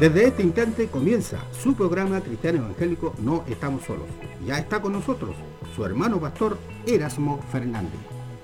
Desde este instante comienza su programa cristiano evangélico No Estamos Solos. Ya está con nosotros su hermano pastor Erasmo Fernández.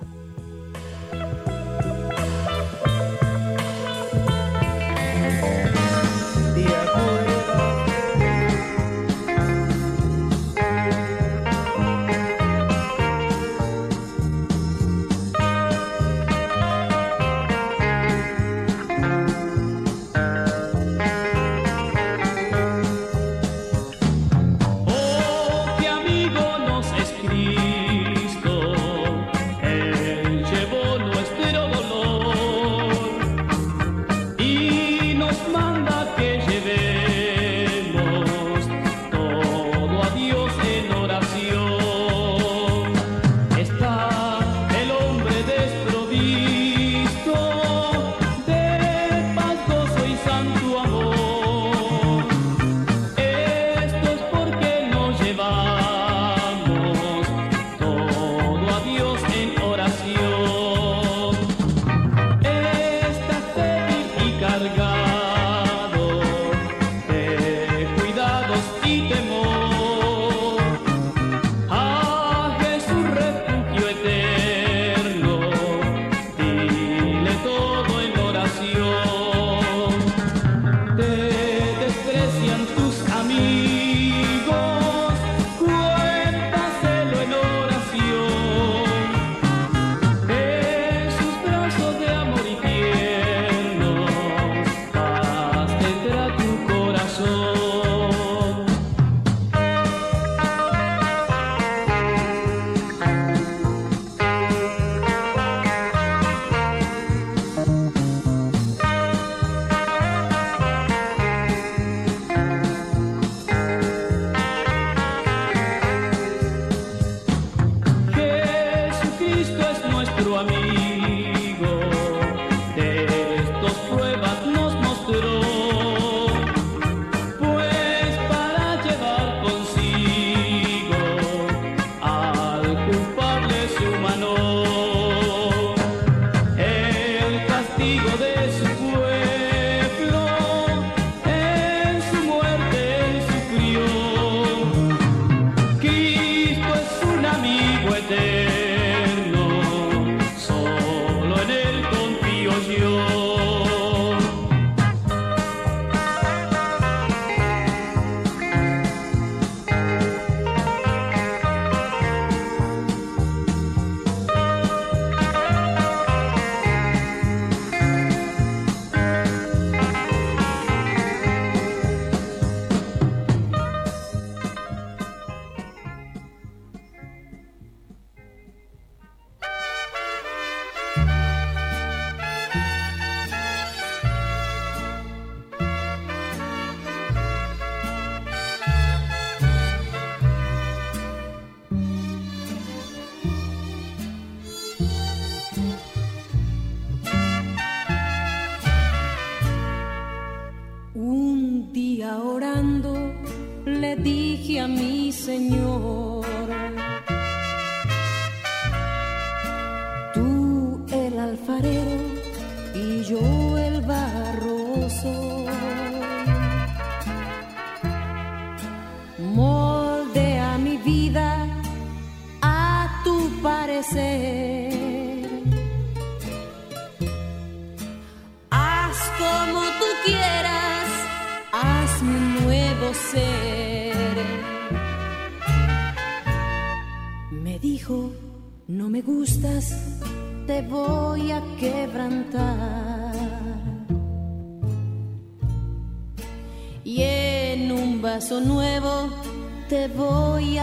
Nuevo te voy a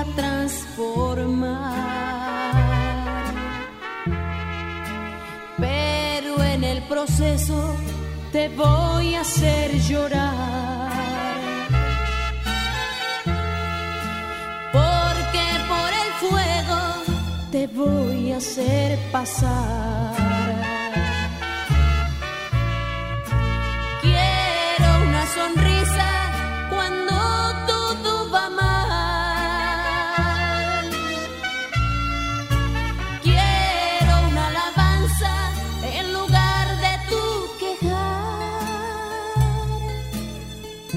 transformar, pero en el proceso te voy a hacer llorar, porque por el fuego te voy a hacer pasar. Quiero una sonrisa cuando todo va mal. Quiero una alabanza en lugar de tu quejar.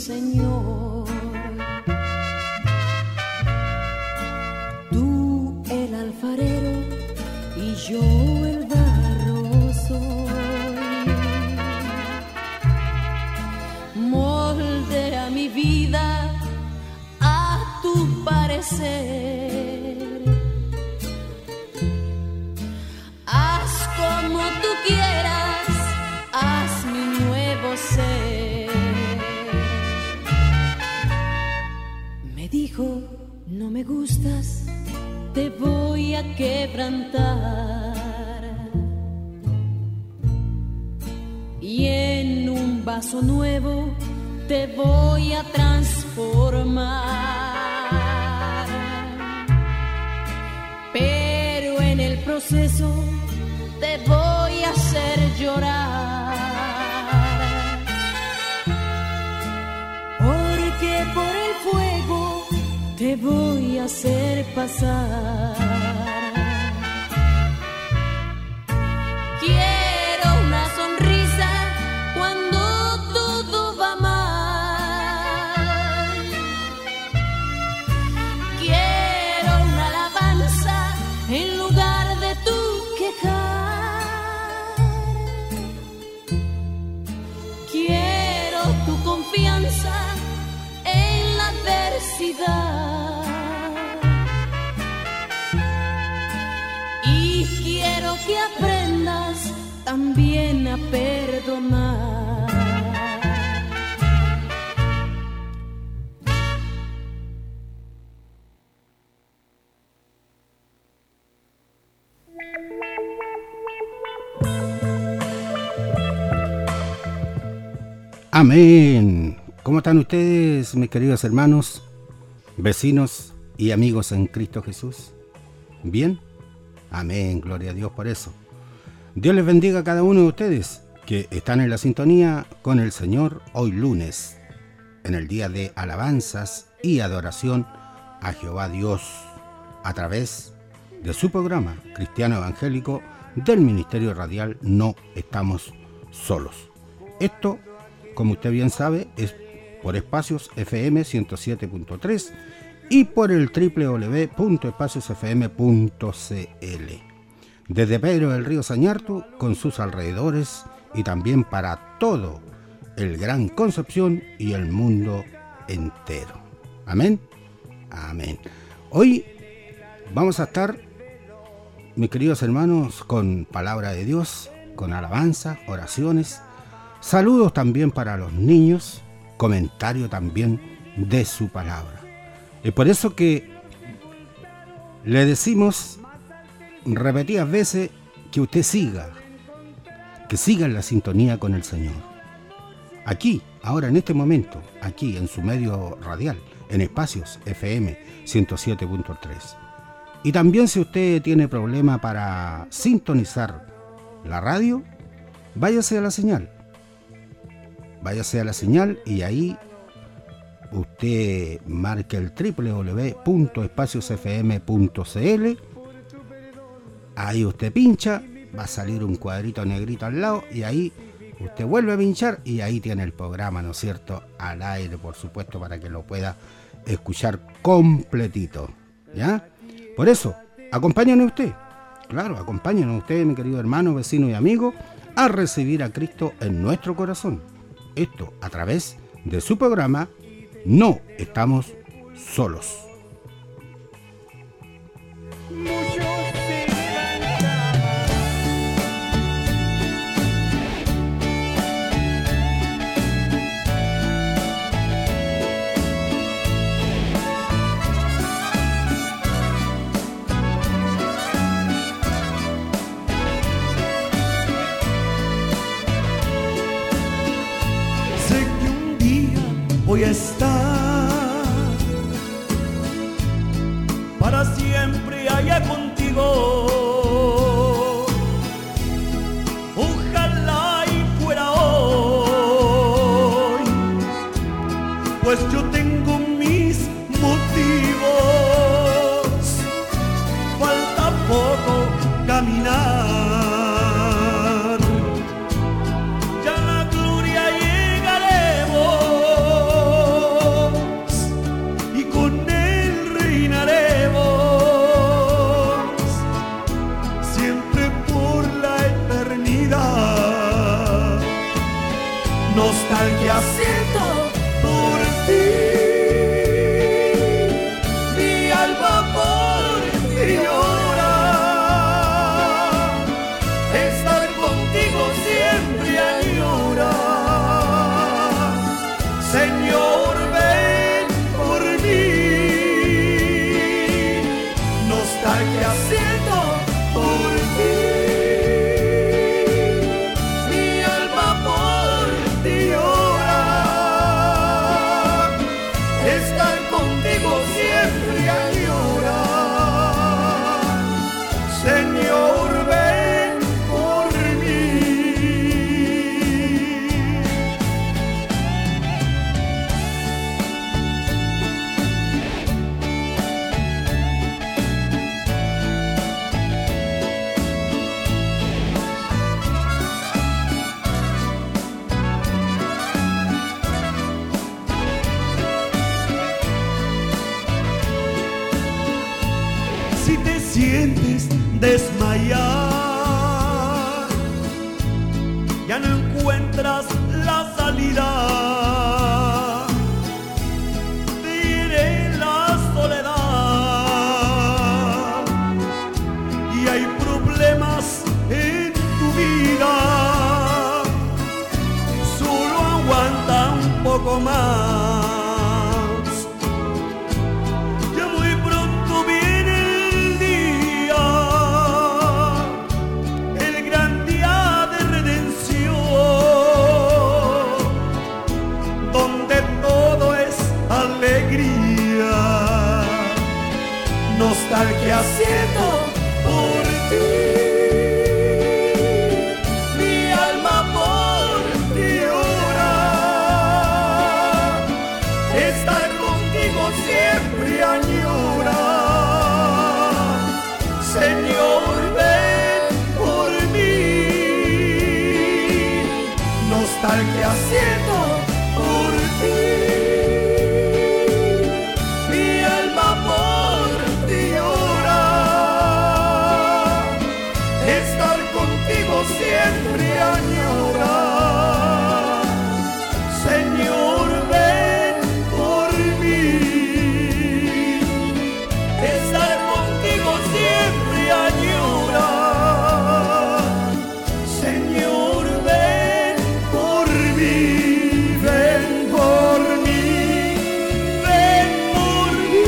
Señor. Tú el alfarero y yo el barro soy. Moldea mi vida a tu parecer. Haz como tú quieras, haz mi nuevo ser. Me dijo, no me gustas, te voy a quebrantar. Y en un vaso nuevo te voy a transformar. Pero en el proceso te voy a hacer llorar. Porque por el fuego te voy a hacer pasar. Quiero una sonrisa cuando todo va mal. Quiero una alabanza en lugar de tu quejar. Quiero tu confianza en la adversidad. Y quiero que aprendas también a perdonar. Amén. ¿Cómo están ustedes, mis queridos hermanos, vecinos y amigos en Cristo Jesús? ¿Bien? Amén, gloria a Dios por eso. Dios les bendiga a cada uno de ustedes que están en la sintonía con el Señor hoy lunes, en el día de alabanzas y adoración a Jehová Dios, a través de su programa cristiano evangélico del Ministerio Radial No Estamos Solos. Esto, como usted bien sabe, es por Espacios FM 107.3 y por el www.espaciosfm.cl. Desde Pedro del Río Sañartu, con sus alrededores, y también para todo el Gran Concepción y el mundo entero. Amén. Amén. Hoy vamos a estar, mis queridos hermanos, con palabra de Dios, con alabanza, oraciones, saludos también para los niños, comentario también de su palabra. Es por eso que le decimos repetidas veces que usted siga en la sintonía con el Señor. Aquí, ahora en este momento, aquí en su medio radial, en Espacios FM 107.3. Y también si usted tiene problema para sintonizar la radio, váyase a la señal. Váyase a la señal y ahí usted marque el www.espaciosfm.cl. Ahí usted pincha, va a salir un cuadrito negrito al lado y ahí usted vuelve a pinchar y ahí tiene el programa, ¿no es cierto?, al aire, por supuesto, para que lo pueda escuchar completito, ¿ya? Por eso, acompáñenos usted, claro, acompáñenos usted, mi querido hermano, vecino y amigo, a recibir a Cristo en nuestro corazón. Esto a través de su programa No Estamos Solos. Voy a estar para siempre allá contigo. Ojalá y fuera hoy, pues yo tengo mis motivos. Falta poco caminar. Ya a la gloria llegaremos. nostalgia siento por ti. Mi alma por ti llora. Estar contigo siempre añora. Señor, ven por mí. Nostalgia siento por ti. Mi alma por ti llora. Estar contigo siempre añora. Señor, ven por mí. Si te sientes desmayar, ya no encuentras la salida, te hiere la soledad y hay problemas en tu vida, solo aguanta un poco más. Ya muy pronto viene el día, el gran día de redención, donde todo es alegría. Nostalgia siento por ti. Mi alma por ti llora. Estar contigo siempre añora. Señor, ven por mí. Nostalgia siento por ti. Mi alma por ti llora. Estar contigo siempre añora. Señor, ven por mí. Estar contigo siempre añora. Señor, ven por mí. Ven por mí. Ven por mí.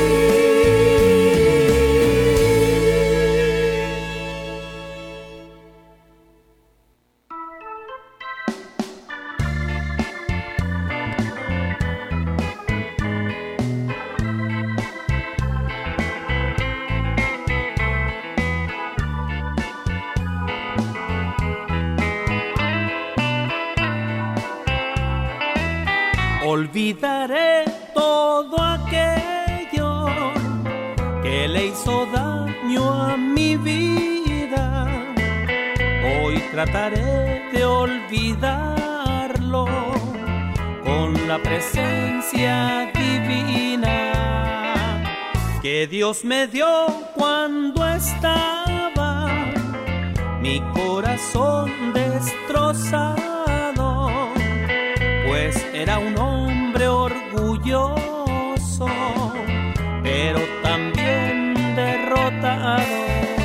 Olvidaré todo aquello que le hizo daño a mi vida. Hoy trataré de olvidarlo con la presencia divina que Dios me dio cuando estaba mi corazón destrozado, pues era un hombre orgulloso, pero también derrotado.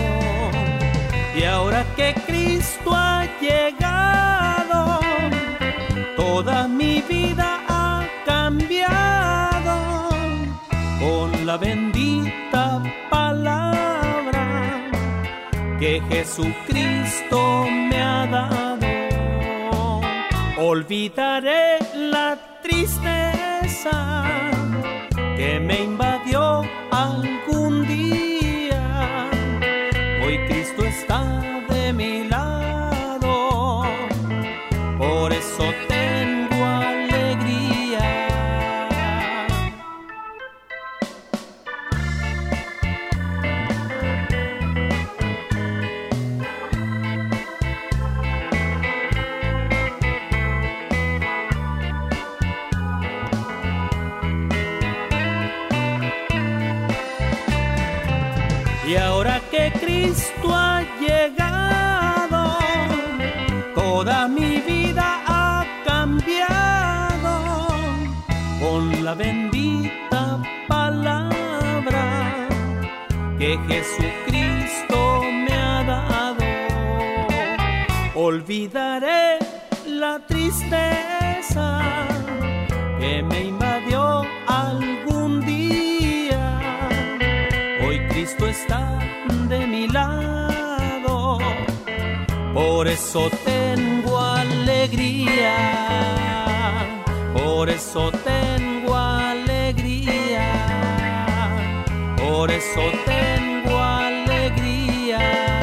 Y ahora que Cristo ha llegado, toda mi vida ha cambiado con la bendita palabra que Jesucristo me ha dado. Olvidaré la tristeza que me invadió algún día. Hoy Cristo está de mi lado, por eso tengo alegría. Y ahora que Cristo ha llegado, toda mi vida ha cambiado. que Jesucristo me ha dado. Olvidaré la tristeza que me invadió algún día. Hoy Cristo está de mi lado, por eso tengo alegría, por eso tengo alegría, por eso tengo alegría.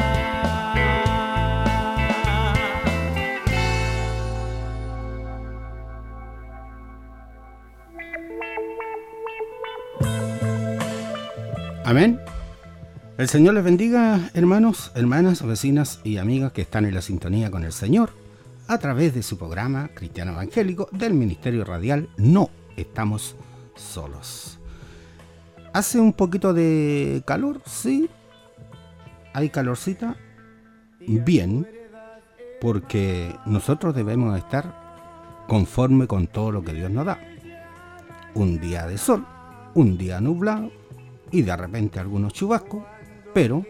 Amén. El Señor les bendiga, hermanos, hermanas, vecinas y amigas que están en la sintonía con el Señor a través de su programa Cristiano Evangélico del Ministerio Radial No Estamos Solos. Hace un poquito de calor, sí, hay calorcita, bien, porque nosotros debemos estar conforme con todo lo que Dios nos da. Un día de sol, un día nublado y de repente algunos chubascos, pero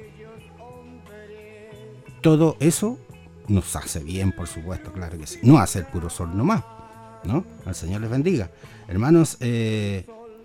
todo eso nos hace bien, por supuesto, claro que sí. No hacer puro sol nomás, ¿no? El Señor les bendiga. Hermanos, en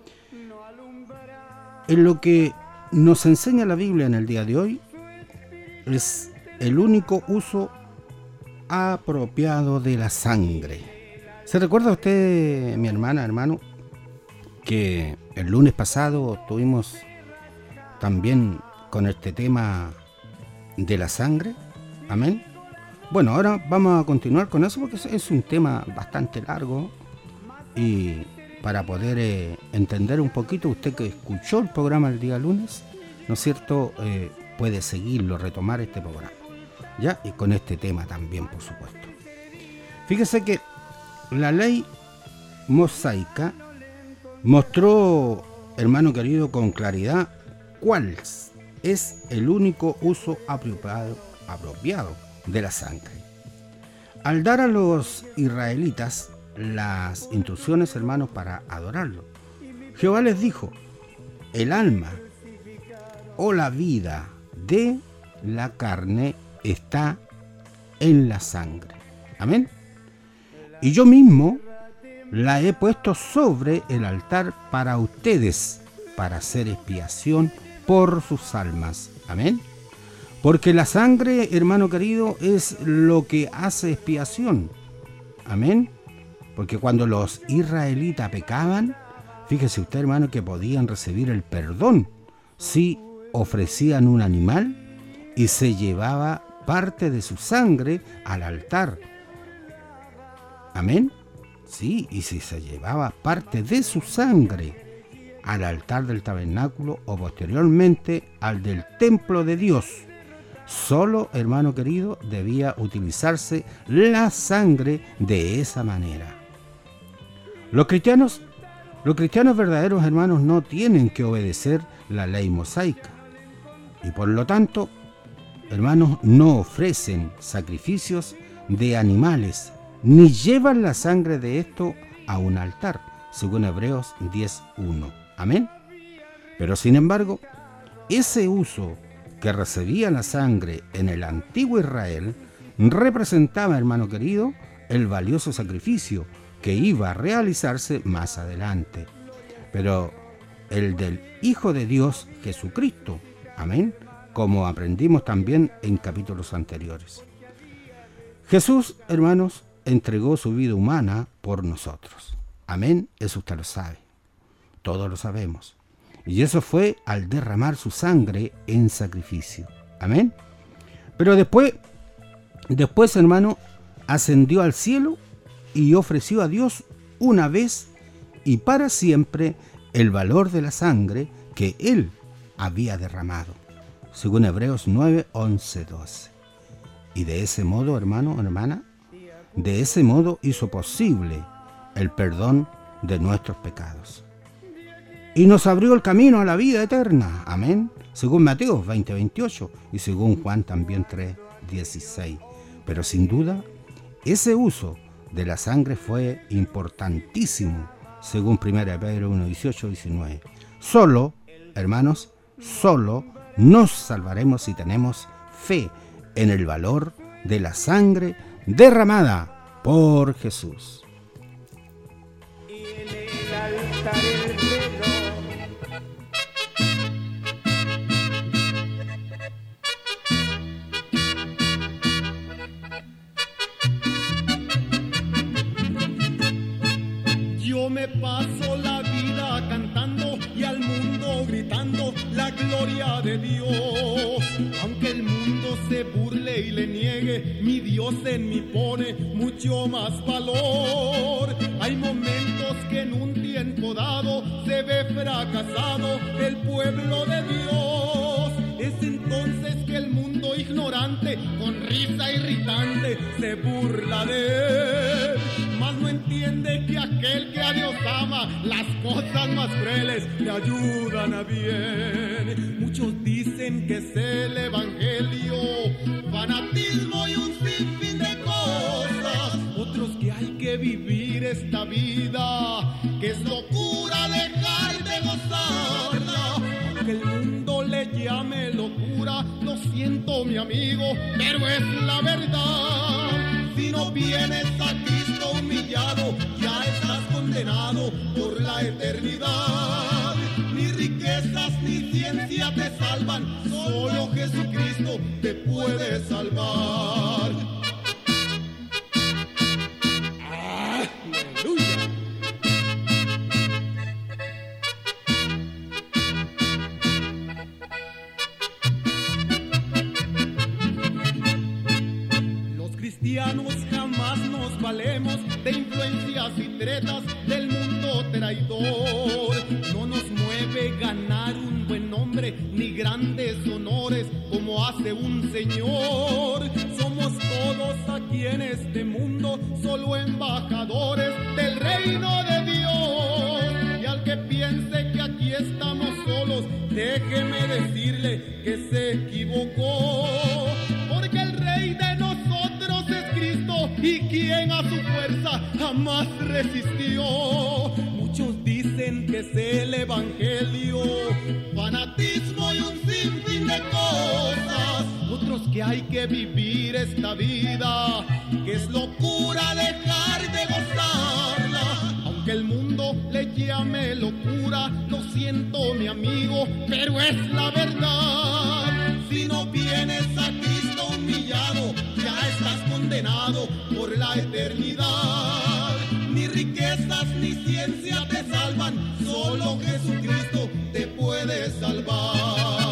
lo que nos enseña la Biblia en el día de hoy es el único uso apropiado de la sangre. ¿Se recuerda usted, mi hermana, hermano, que el lunes pasado tuvimos también con este tema de la sangre? Amén. Bueno, ahora vamos a continuar con eso porque es un tema bastante largo y para poder entender un poquito, usted que escuchó el programa el día lunes, ¿no es cierto?, puede seguirlo, retomar este programa, ¿ya? Y con este tema también, por supuesto. Fíjese que la ley mosaica mostró, hermano querido, con claridad cuál es el único uso apropiado de la sangre. Al dar a los israelitas las instrucciones, hermanos, para adorarlo, Jehová les dijo: el alma o la vida de la carne está en la sangre. Amén. Y yo mismo la he puesto sobre el altar para ustedes, para hacer expiación por sus almas. Amén. Porque la sangre, hermano querido, es lo que hace expiación. Amén. Porque cuando los israelitas pecaban, fíjese usted, hermano, que podían recibir el perdón si ofrecían un animal y se llevaba parte de su sangre al altar. Amén. Sí, y si se llevaba parte de su sangre al altar del tabernáculo o posteriormente al del templo de Dios, solo, hermano querido, debía utilizarse la sangre de esa manera. Los cristianos verdaderos, hermanos, no tienen que obedecer la ley mosaica y por lo tanto, hermanos, no ofrecen sacrificios de animales ni llevan la sangre de esto a un altar, según Hebreos 10:1. Amén. Pero sin embargo, ese uso que recibía la sangre en el antiguo Israel representaba, hermano querido, el valioso sacrificio que iba a realizarse más adelante. Pero el del Hijo de Dios, Jesucristo. Amén. Como aprendimos también en capítulos anteriores. Jesús, hermanos, entregó su vida humana por nosotros. Amén. Eso usted lo sabe. Todos lo sabemos. Y eso fue al derramar su sangre en sacrificio. Amén. Pero después, hermano, ascendió al cielo y ofreció a Dios una vez y para siempre el valor de la sangre que Él había derramado, según Hebreos 9, 11, 12. Y de ese modo, hermano, hermana, de ese modo hizo posible el perdón de nuestros pecados. Y nos abrió el camino a la vida eterna. Amén. Según Mateo 20, 28 y según Juan también 3, 16. Pero sin duda, ese uso de la sangre fue importantísimo, según 1 Pedro 1, 18, 19. Solo, hermanos, solo nos salvaremos si tenemos fe en el valor de la sangre derramada por Jesús. Y en el altar el reloj. Yo me paso la vida cantando y al mundo gritando la gloria de Dios. Aunque el mundo se burle y le niegue, mi Dios en mí pone mucho más valor. Hay momentos que en un tiempo dado se ve fracasado el pueblo de Dios. Es entonces que el mundo ignorante con risa irritante se burla de él. Mas no entiende que aquel que a Dios ama, las cosas más crueles le ayudan a bien. Muchos dicen que es el evangelio, fanatismo y un sinfín de cosas. Otros que hay que vivir esta vida, que es locura dejar de gozarla. Aunque el mundo le llame locura, lo siento mi amigo, pero es la verdad. Si no vienes a Cristo humillado, ya estás condenado por la eternidad. Ni riquezas ni ciencia te salvan, solo Jesucristo te puede salvar. ¡Aleluya! Cristianos jamás nos valemos de influencias y tretas del mundo traidor. No nos mueve ganar un buen nombre ni grandes honores como hace un señor. Somos todos aquí en este mundo solo embajadores del reino de Dios. Y al que piense que aquí estamos solos, déjeme decirle que se equivocó. Porque el rey de nosotros es Cristo y quien a su fuerza jamás resistió. Muchos dicen que es el evangelio, fanatismo y un sinfín de cosas. Otros que hay que vivir esta vida, que es locura dejar de gozarla. Aunque el mundo le llame locura, lo siento mi amigo, pero es la verdad. Si no vienes a Cristo humillado, ya estás condenado por la eternidad. Ni riquezas ni ciencia te salvan, solo Jesucristo te puede salvar.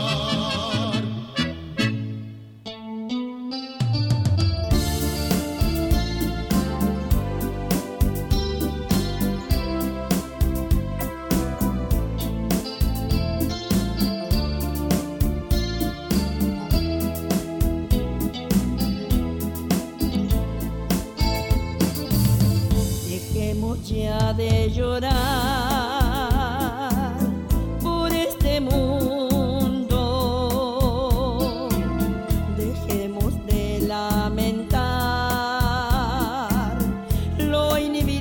Ya de llorar por este mundo, dejemos de lamentar lo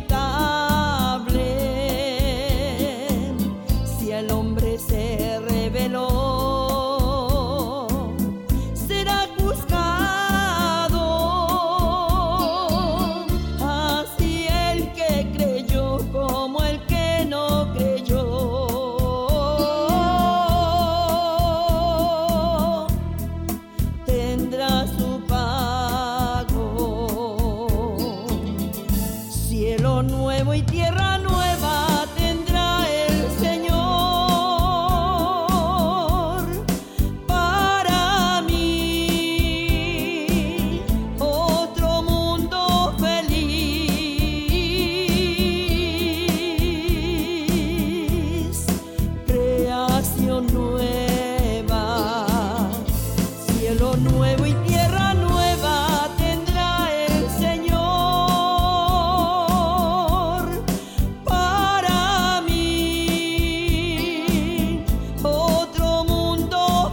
inevitable. Si el hombre se rebeló, será juzgado. Así el que creyó como el que no creyó, tendrá su pago. Cielo nuevo y tierra nueva tendrá el Señor para mí, otro mundo feliz, creación nueva. Cielo nuevo y tierra nueva tendrá el Señor para mí, otro mundo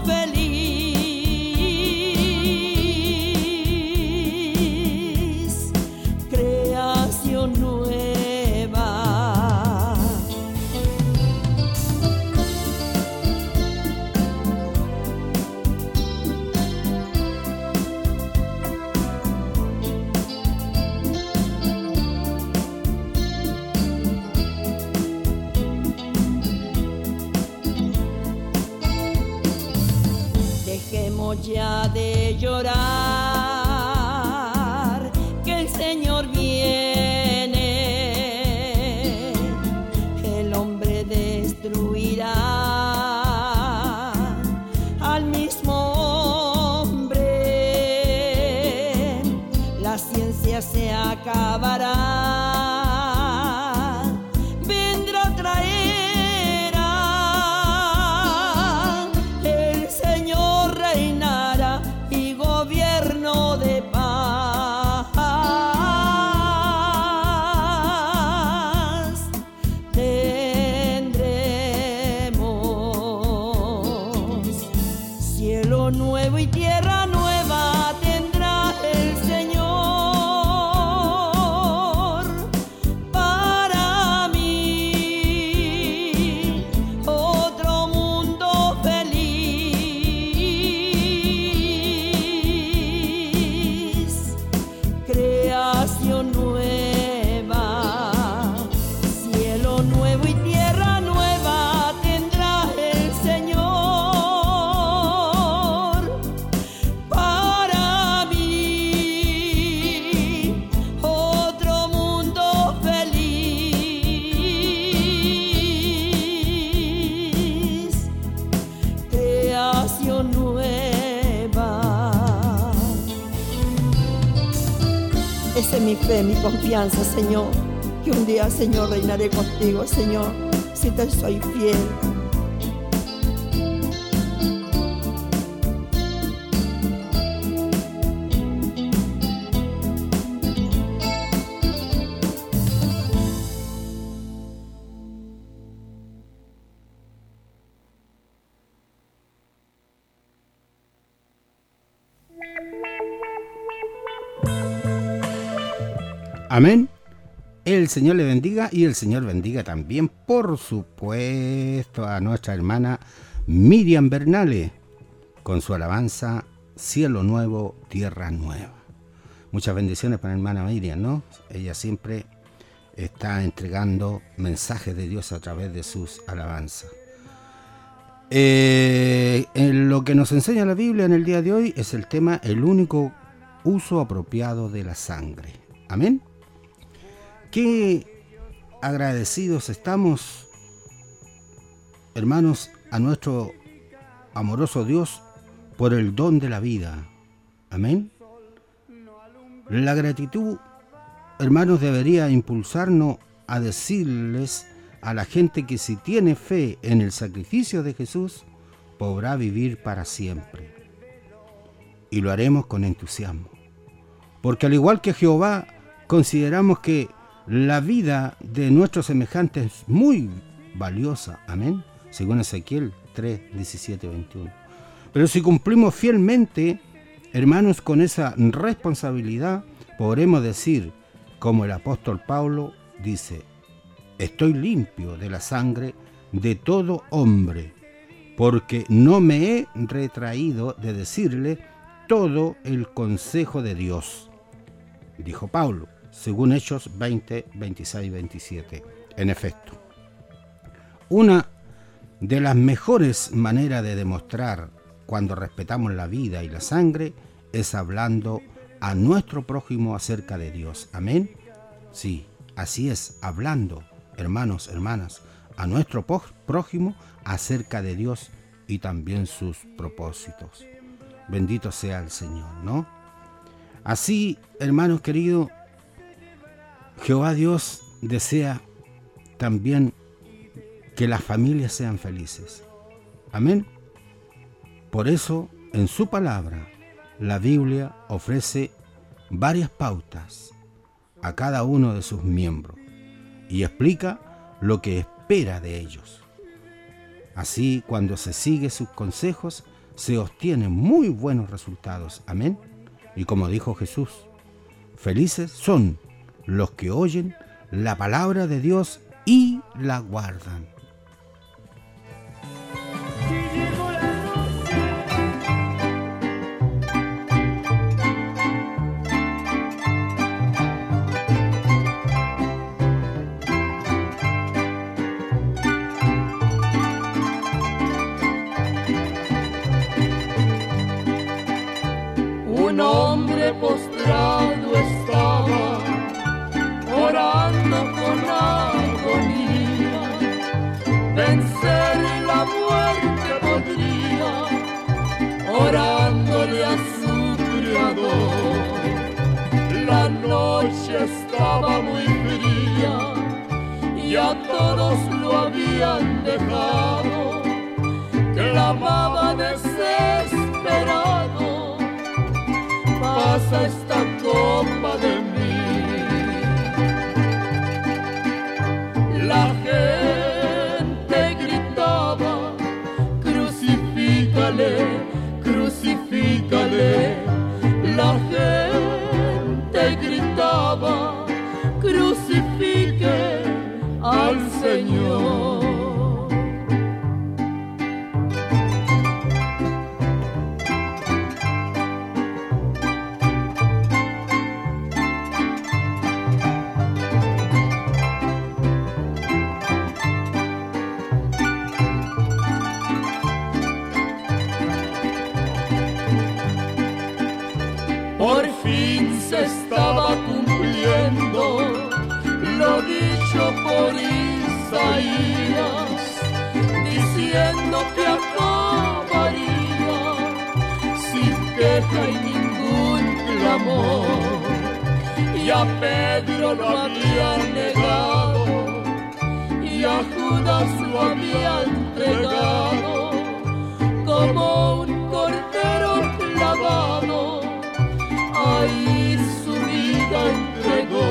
feliz, creación nueva. deja de llorar, que el Señor viene. El hombre destruirá al mismo hombre, la ciencia se acabará, vendrá, traerá, el Señor reinará y gobierno de paz tendremos. Cielo nuevo y tierra nueva tendrá el Señor para mí, otro mundo feliz, creación nueva, cielo nuevo y tierra nueva tendrá el Señor para mí, otro mundo feliz, creación nueva. Esa es mi fe, mi confianza, Señor, que un día, Señor, reinaré contigo, Señor, si te soy fiel. Amén. El Señor le bendiga y el Señor bendiga también, por supuesto, a nuestra hermana Miriam Bernale con su alabanza Cielo Nuevo, Tierra Nueva. Muchas bendiciones para la hermana Miriam, ¿no? Ella siempre está entregando mensajes de Dios a través de sus alabanzas. En lo que nos enseña la Biblia en el día de hoy es el tema el único uso apropiado de la sangre. Amén. Qué agradecidos estamos, hermanos, a nuestro amoroso Dios por el don de la vida. Amén. La gratitud, hermanos, debería impulsarnos a decirles a la gente que si tiene fe en el sacrificio de Jesús, podrá vivir para siempre. Y lo haremos con entusiasmo. Porque al igual que Jehová, consideramos que la vida de nuestros semejantes es muy valiosa. Amén. Según Ezequiel 3, 17, 21. Pero si cumplimos fielmente, hermanos, con esa responsabilidad, podremos decir, como el apóstol Pablo dice, estoy limpio de la sangre de todo hombre, porque no me he retraído de decirle todo el consejo de Dios, dijo Pablo, según Hechos 20, 26, 27. En efecto, una de las mejores maneras de demostrar cuando respetamos la vida y la sangre es hablando a nuestro prójimo acerca de Dios. Amén. Sí, así es, hablando, hermanos, hermanas, a nuestro prójimo acerca de Dios y también sus propósitos. Bendito sea el Señor, ¿no? Así, hermanos queridos, Jehová Dios desea también que las familias sean felices. Amén. Por eso, en su palabra, la Biblia ofrece varias pautas a cada uno de sus miembros y explica lo que espera de ellos. Así, cuando se sigue sus consejos, se obtienen muy buenos resultados. Amén. Y como dijo Jesús, felices son los que oyen la palabra de Dios y la guardan. un hombre postrado estaba, orando con agonía, vencer la muerte podría, orándole a su Creador. La noche estaba muy fría y a todos lo habían dejado, clamaba desesperado, pasa esta copa de mí. La gente gritaba, crucifícale, crucifícale. La gente gritaba, crucifique al Señor. Por fin se estaba cumpliendo lo dicho por Isaías, diciendo que acabaría sin queja y ningún clamor. Y a Pedro lo habían negado y a Judas lo había entregado, como un cordero clavado, ahí su vida entregó.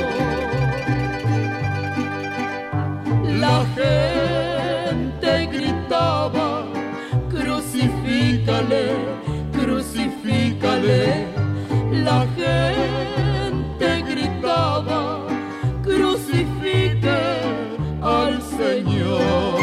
La gente gritaba, crucifícale, crucifícale. La gente gritaba, crucifique al Señor.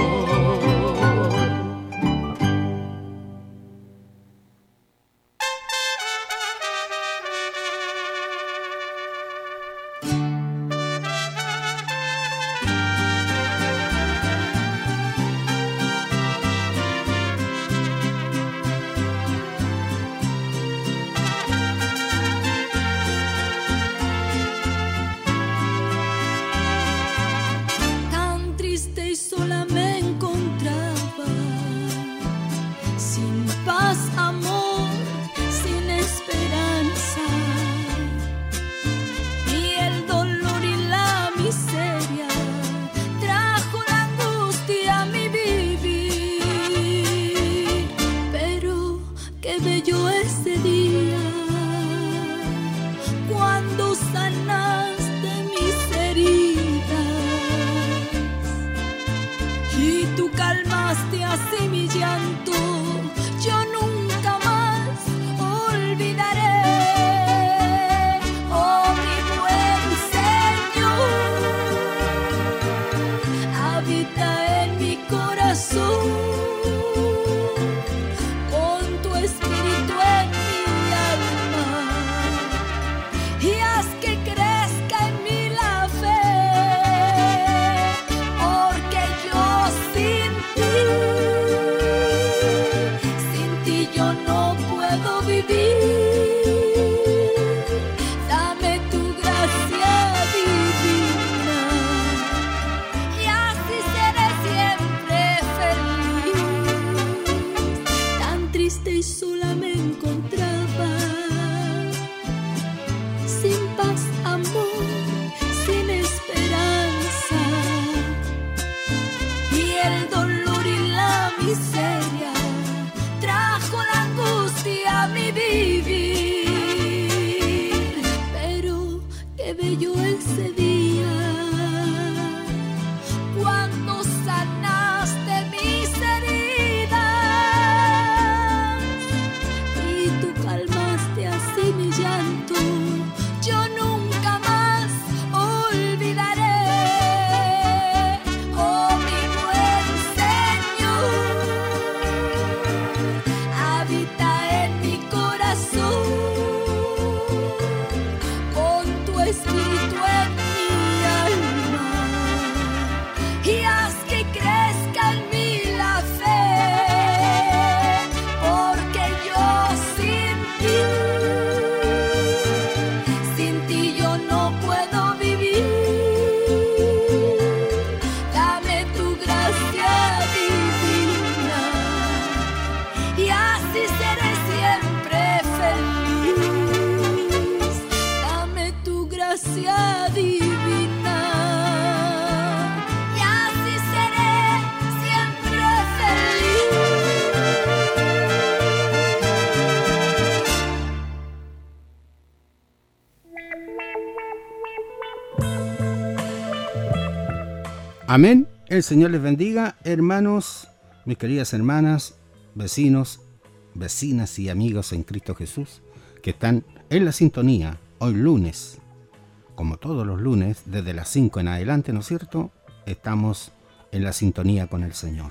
Amén. El Señor les bendiga, hermanos, mis queridas hermanas, vecinos, vecinas y amigos en Cristo Jesús, que están en la sintonía hoy lunes, como todos los lunes, desde las 5 en adelante, ¿no es cierto? Estamos en la sintonía con el Señor.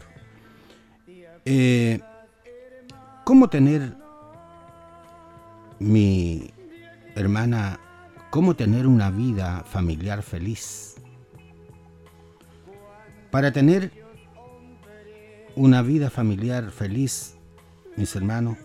¿Cómo tener, mi hermana, cómo tener una vida familiar feliz? Para tener una vida familiar feliz, mis hermanos,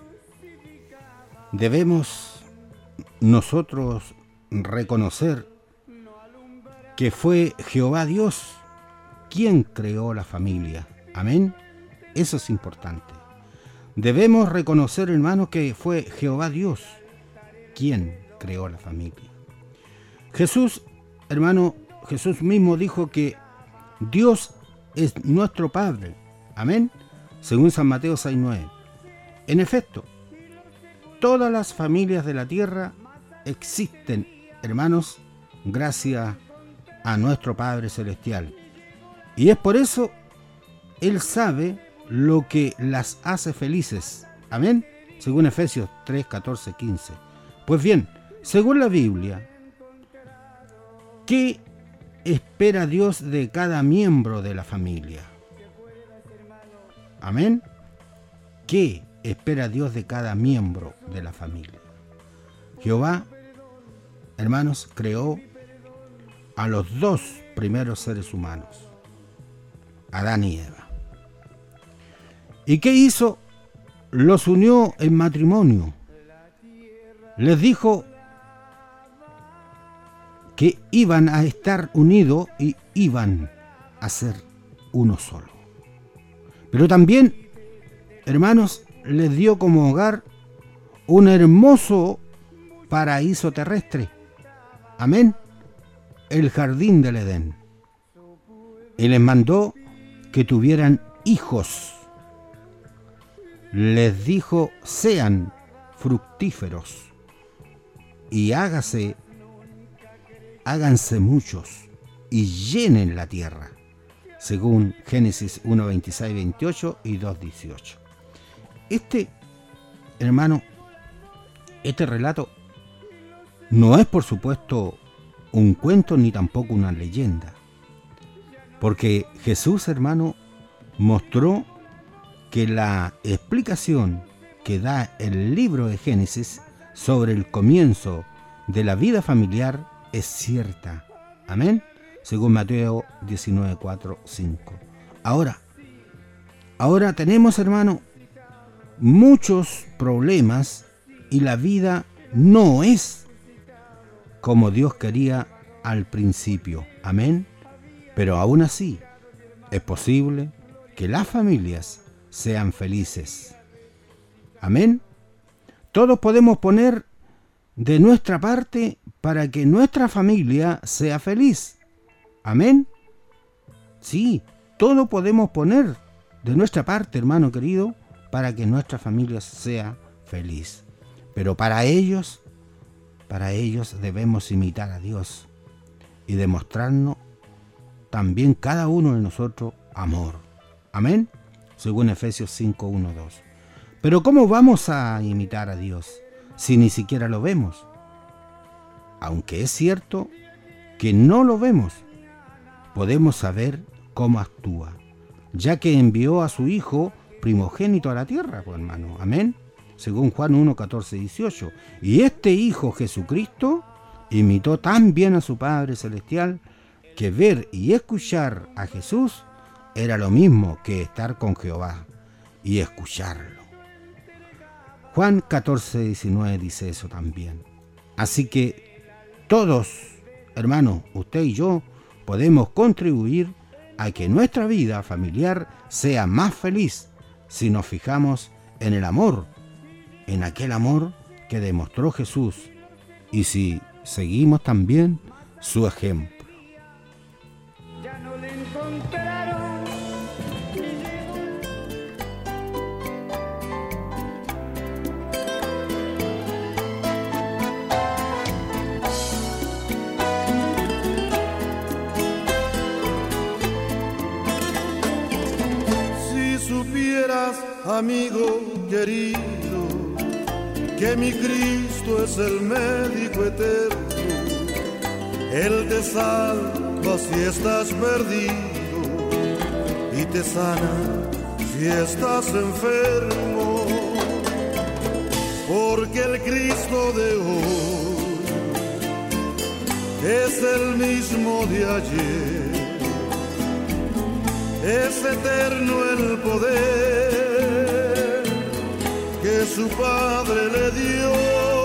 debemos nosotros reconocer que fue Jehová Dios quien creó la familia. Amén. Eso es importante. Debemos reconocer, hermanos, que fue Jehová Dios quien creó la familia. Jesús, hermano, Jesús mismo dijo que Dios es nuestro Padre. Amén. Según San Mateo 6:9. En efecto, todas las familias de la tierra existen, hermanos, gracias a nuestro Padre Celestial. Y es por eso Él sabe lo que las hace felices. Amén. Según Efesios 3, 14, 15. Pues bien, según la Biblia, ¿qué espera Dios de cada miembro de la familia? Amén. ¿Qué espera Dios de cada miembro de la familia? Jehová, hermanos, creó a los dos primeros seres humanos, Adán y Eva. ¿Y qué hizo? Los unió en matrimonio. Les dijo que iban a estar unidos y iban a ser uno solo. Pero también, hermanos, les dio como hogar un hermoso paraíso terrestre. Amén. El jardín del Edén. Y les mandó que tuvieran hijos. Les dijo, sean fructíferos y háganse muchos y llenen la tierra, según Génesis 1, 26, 28 y 2, 18. Hermano, este relato no es, por supuesto, un cuento ni tampoco una leyenda, porque Jesús, hermano, mostró que la explicación que da el libro de Génesis sobre el comienzo de la vida familiar es cierta. Amén. Según Mateo 19, 4, 5. Ahora tenemos, hermano, muchos problemas y la vida no es como Dios quería al principio. Amén. Pero aún así es posible que las familias sean felices. Amén. Todos podemos poner de nuestra parte para que nuestra familia sea feliz. Amén. Sí, todo podemos poner de nuestra parte, hermano querido, para que nuestra familia sea feliz. Pero para ellos debemos imitar a Dios y demostrarnos también cada uno de nosotros amor. Amén. Según Efesios 5, 1, 2. Pero ¿cómo vamos a imitar a Dios si ni siquiera lo vemos? Aunque es cierto que no lo vemos, podemos saber cómo actúa, ya que envió a su Hijo primogénito a la tierra, pues, hermano. Amén. Según Juan 1, 14, 18. Y este Hijo Jesucristo imitó tan bien a su Padre Celestial que ver y escuchar a Jesús era lo mismo que estar con Jehová y escucharlo. Juan 14, 19 dice eso también. Así que todos, hermanos, usted y yo, podemos contribuir a que nuestra vida familiar sea más feliz si nos fijamos en el amor, en aquel amor que demostró Jesús, y si seguimos también su ejemplo. Ya no le encontraron. amigo querido, que mi Cristo es el médico eterno. Él te salva si estás perdido y te sana si estás enfermo. Porque el Cristo de hoy es el mismo de ayer. Es eterno el poder que su Padre le dio,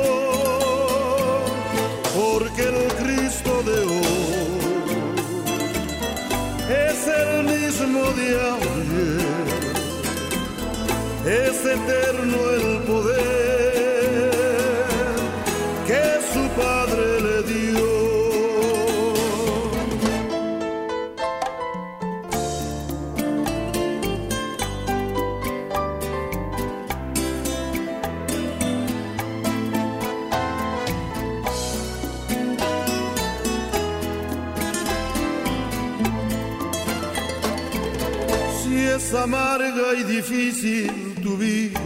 porque el Cristo de hoy es el mismo de ayer, es eterno el poder que su Padre le dio. Es amarga y difícil tu vida,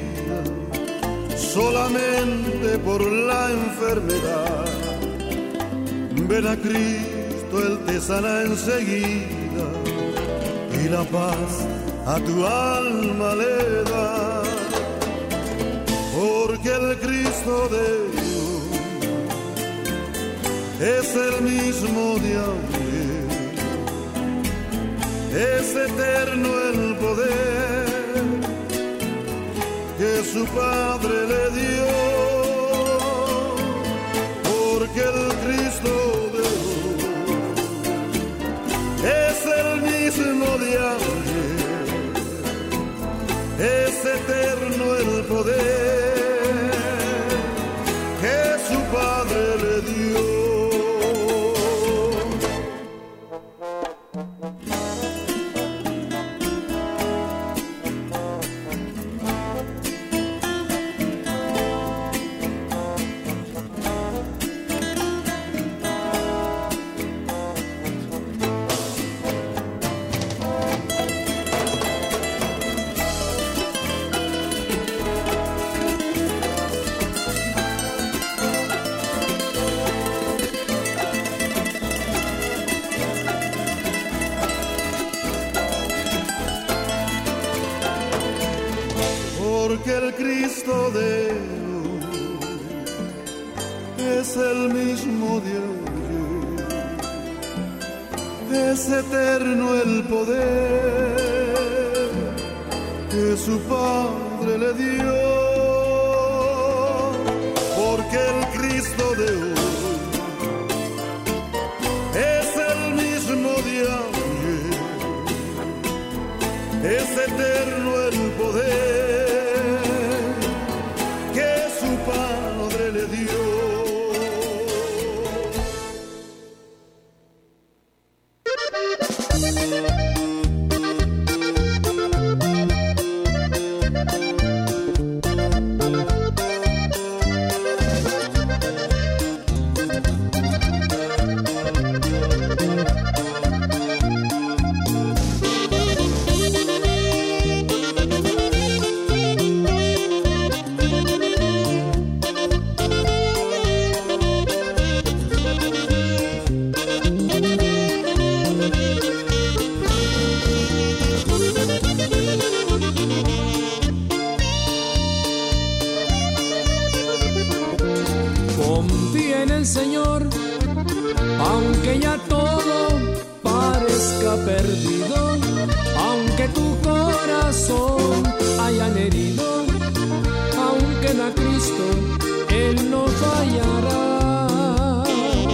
solamente por la enfermedad. Ven a Cristo, Él te sana enseguida y la paz a tu alma le da. Porque el Cristo de Dios es el mismo de ayer. Es eterno el poder que su Padre le dio, porque el Cristo de hoy es el mismo de ayer, es eterno el poder que su Padre le dio. Porque el Cristo de hoy es el mismo de ayer, es eterno el poder que su Padre le dio. Porque el Cristo de hoy es el mismo de ayer, es eterno el poder Padre le dio. Confía en el Señor, aunque ya todo parezca perdido, aunque tu corazón hayan herido, aunque en a Cristo Él no fallará.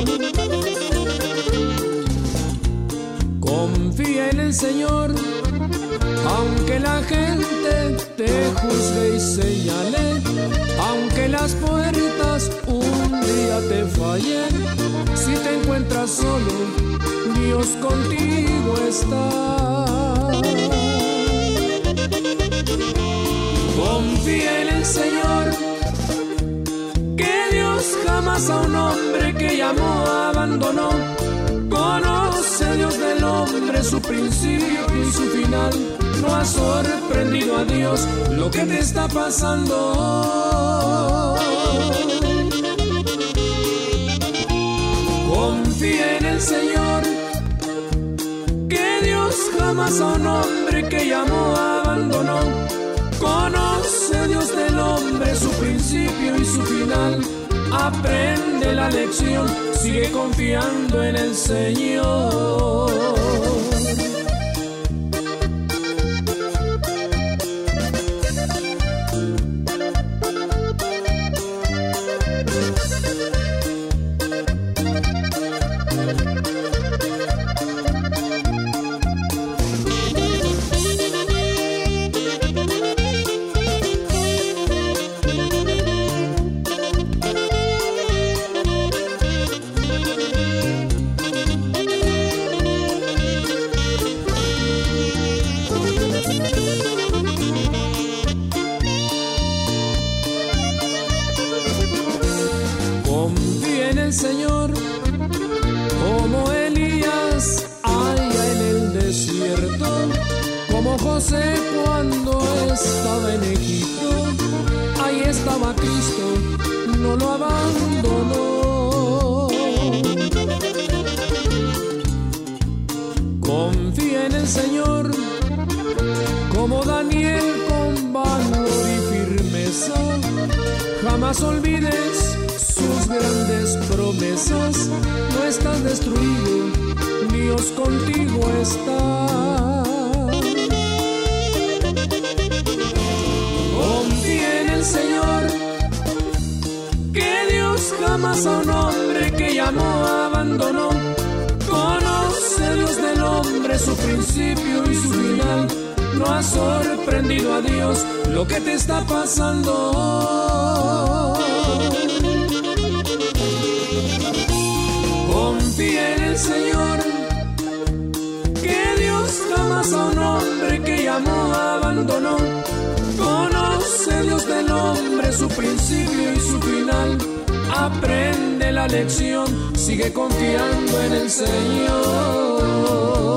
Confía en el Señor, aunque la gente te juzgue y señale, aunque las puertas un día te fallen, si te encuentras solo, Dios contigo está. Confía en el Señor, que Dios jamás a un hombre que llamó abandonó. Conoce Dios del hombre su principio y su final. no has sorprendido a Dios lo que te está pasando. Confía en el Señor, que Dios jamás a un hombre que llamó abandonó. Conoce Dios del hombre su principio y su final. Aprende la lección, sigue confiando en el Señor. Señor, como Elías allá en el desierto, como José cuando estaba en Egipto, ahí estaba Cristo, no lo abandonó. Confía en el Señor, como Daniel con valor y firmeza, jamás olvides sus grandes promesas. No estás destruido, Dios contigo está. Confía en el Señor, que Dios jamás a un hombre que llamó abandonó. Conoce Dios del hombre su principio y su final. No has sorprendido a Dios lo que te está pasando. Confía en el Señor, que Dios jamás a un hombre que llamó abandonó. Conoce Dios del hombre su principio y su final. Aprende la lección, sigue confiando en el Señor.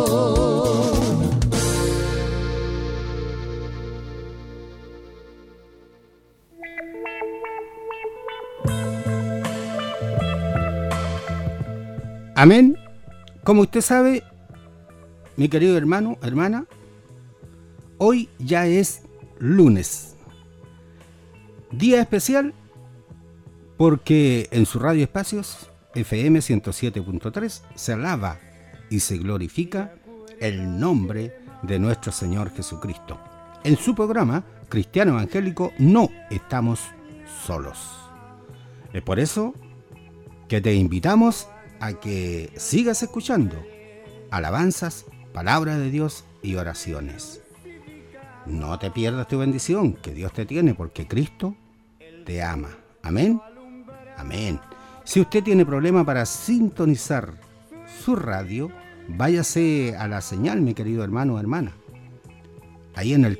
Amén. Como usted sabe, mi querido hermano, hermana, hoy ya es lunes. Día especial porque en su radio Espacios FM 107.3 se alaba y se glorifica el nombre de nuestro Señor Jesucristo. En su programa Cristiano Evangélico no estamos solos. Es por eso que te invitamos a que sigas escuchando alabanzas, palabra de Dios y oraciones. No te pierdas tu bendición que Dios te tiene, porque Cristo te ama. Amén. Amén. Si usted tiene problema para sintonizar su radio, váyase a la señal, mi querido hermano o hermana. Ahí en el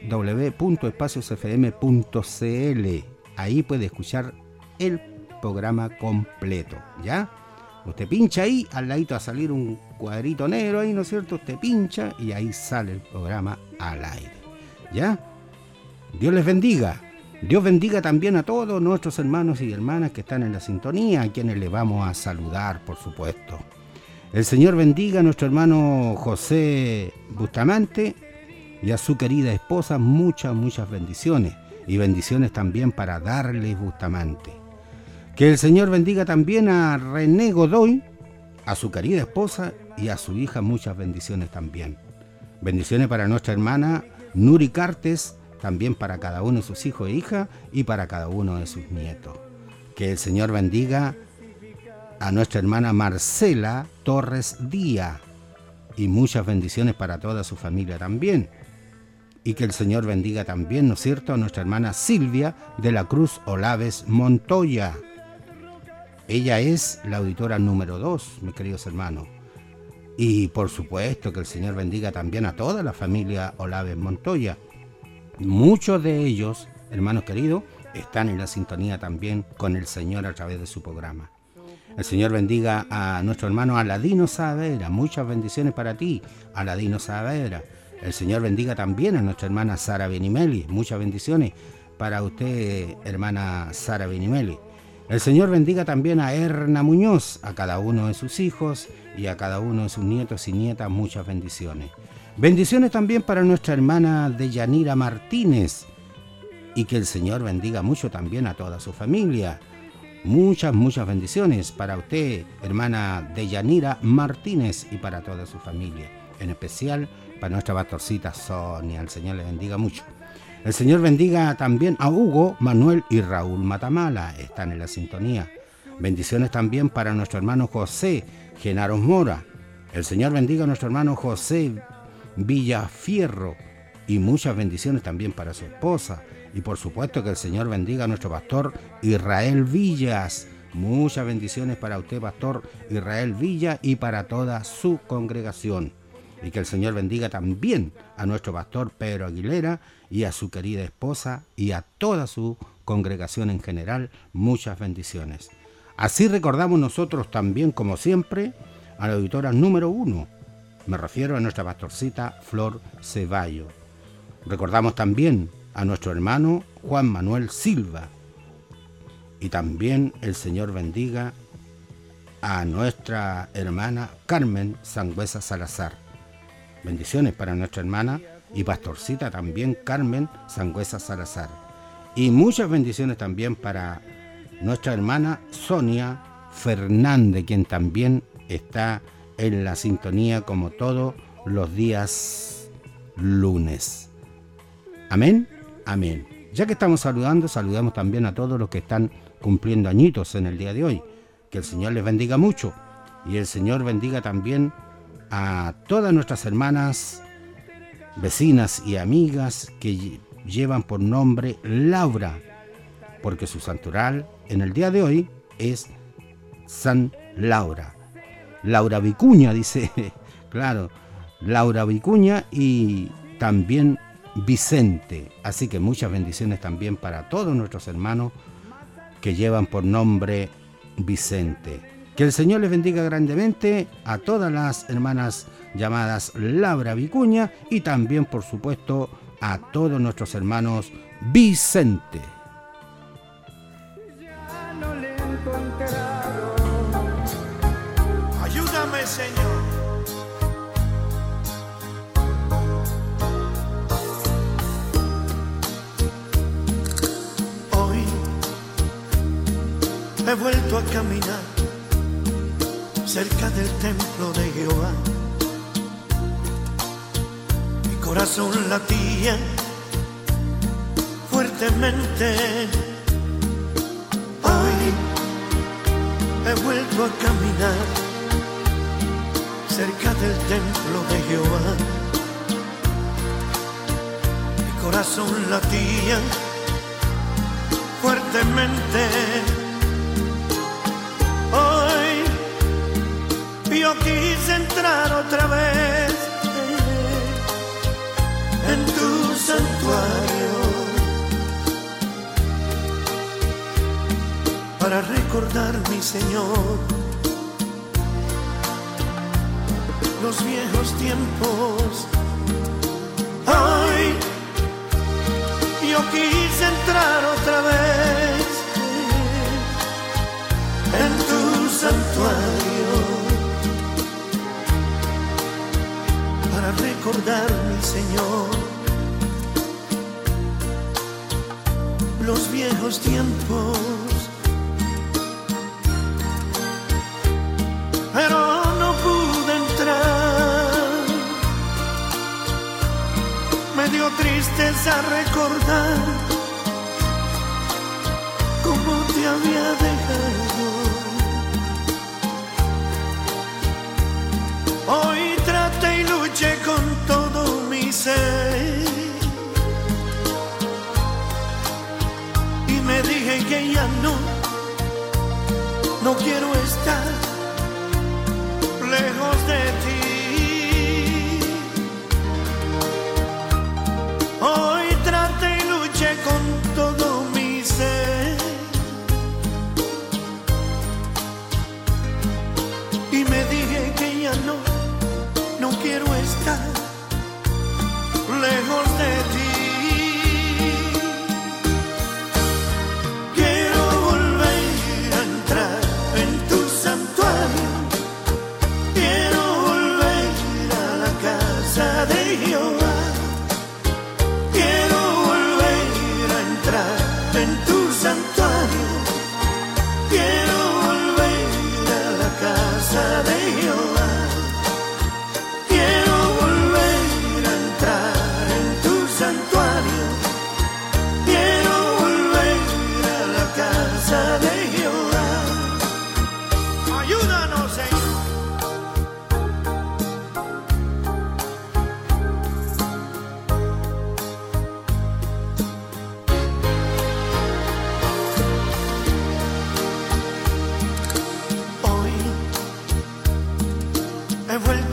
www.espaciosfm.cl. Ahí puede escuchar el programa completo, ¿ya? Usted pincha ahí, al ladito va a salir un cuadrito negro ahí, ¿no es cierto? Usted pincha y ahí sale el programa al aire, ¿ya? Dios les bendiga. Dios bendiga también a todos nuestros hermanos y hermanas que están en la sintonía, a quienes les vamos a saludar, por supuesto. El Señor bendiga a nuestro hermano José Bustamante y a su querida esposa, muchas bendiciones. Y bendiciones también para Darles Bustamante. Que el Señor bendiga también a René Godoy, a su querida esposa y a su hija, muchas bendiciones también. Bendiciones para nuestra hermana Nuri Cartes, también para cada uno de sus hijos e hijas y para cada uno de sus nietos. Que el Señor bendiga a nuestra hermana Marcela Torres Díaz y muchas bendiciones para toda su familia también. Y que el Señor bendiga también, ¿no es cierto?, a nuestra hermana Silvia de la Cruz Olaves Montoya. Ella es la auditora número 2, mis queridos hermanos. Y por supuesto que el Señor bendiga también a toda la familia Olaves Montoya. Muchos de ellos, hermanos queridos, están en la sintonía también con el Señor a través de su programa. El Señor bendiga a nuestro hermano Aladino Saavedra. Muchas bendiciones para ti, Aladino Saavedra. El Señor bendiga también a nuestra hermana Sara Benimeli. Muchas bendiciones para usted, hermana Sara Benimeli. El Señor bendiga también a Erna Muñoz, a cada uno de sus hijos y a cada uno de sus nietos y nietas. Muchas bendiciones. Bendiciones también para nuestra hermana Deyanira Martínez. Y que el Señor bendiga mucho también a toda su familia. Muchas bendiciones para usted, hermana Deyanira Martínez, y para toda su familia. En especial para nuestra pastorcita Sonia. El Señor le bendiga mucho. El Señor bendiga también a Hugo, Manuel y Raúl Matamala. Están en la sintonía. Bendiciones también para nuestro hermano José Genaros Mora. El Señor bendiga a nuestro hermano José Villafierro. Y muchas bendiciones también para su esposa. Y por supuesto que el Señor bendiga a nuestro pastor Israel Villas. Muchas bendiciones para usted, pastor Israel Villa, y para toda su congregación. Y que el Señor bendiga también a nuestro pastor Pedro Aguilera y a su querida esposa y a toda su congregación en general. Muchas bendiciones. Así recordamos nosotros también, como siempre, a la auditora número 1. Me refiero a nuestra pastorcita Flor Ceballo. Recordamos también a nuestro hermano Juan Manuel Silva. Y también el Señor bendiga a nuestra hermana Carmen Sangüesa Salazar. Bendiciones para nuestra hermana y pastorcita también Carmen Sangüesa Salazar. Y muchas bendiciones también para nuestra hermana Sonia Fernández, quien también está en la sintonía como todos los días lunes. Amén, amén. Ya que estamos saludando, saludamos también a todos los que están cumpliendo añitos en el día de hoy. Que el Señor les bendiga mucho. Y el Señor bendiga también a todas nuestras hermanas, vecinas y amigas que llevan por nombre Laura, porque su santoral en el día de hoy es San Laura. Laura Vicuña, dice, claro, Laura Vicuña y también Vicente. Así que muchas bendiciones también para todos nuestros hermanos que llevan por nombre Vicente. Que el Señor les bendiga grandemente a todas las hermanas llamadas Laura Vicuña y también, por supuesto, a todos nuestros hermanos Vicente. Ya no le he encontrado. Ayúdame, Señor. Hoy he vuelto a caminar cerca del templo de Jehová. Mi corazón latía fuertemente. Hoy he vuelto a caminar cerca del templo de Jehová. Mi corazón latía fuertemente. Hoy yo quise entrar otra vez en tu santuario para recordar, mi Señor, los viejos tiempos. Hoy yo quise entrar otra vez en tu santuario para recordar, mi Señor, los viejos tiempos. Pero no pude entrar, me dio tristeza recordar cómo te había dejado. Hoy traté y luché con todo mi ser y me dije que ya no quiero estar lejos de ti. Hoy traté y luché con todo mi ser y me dije que ya no quiero estar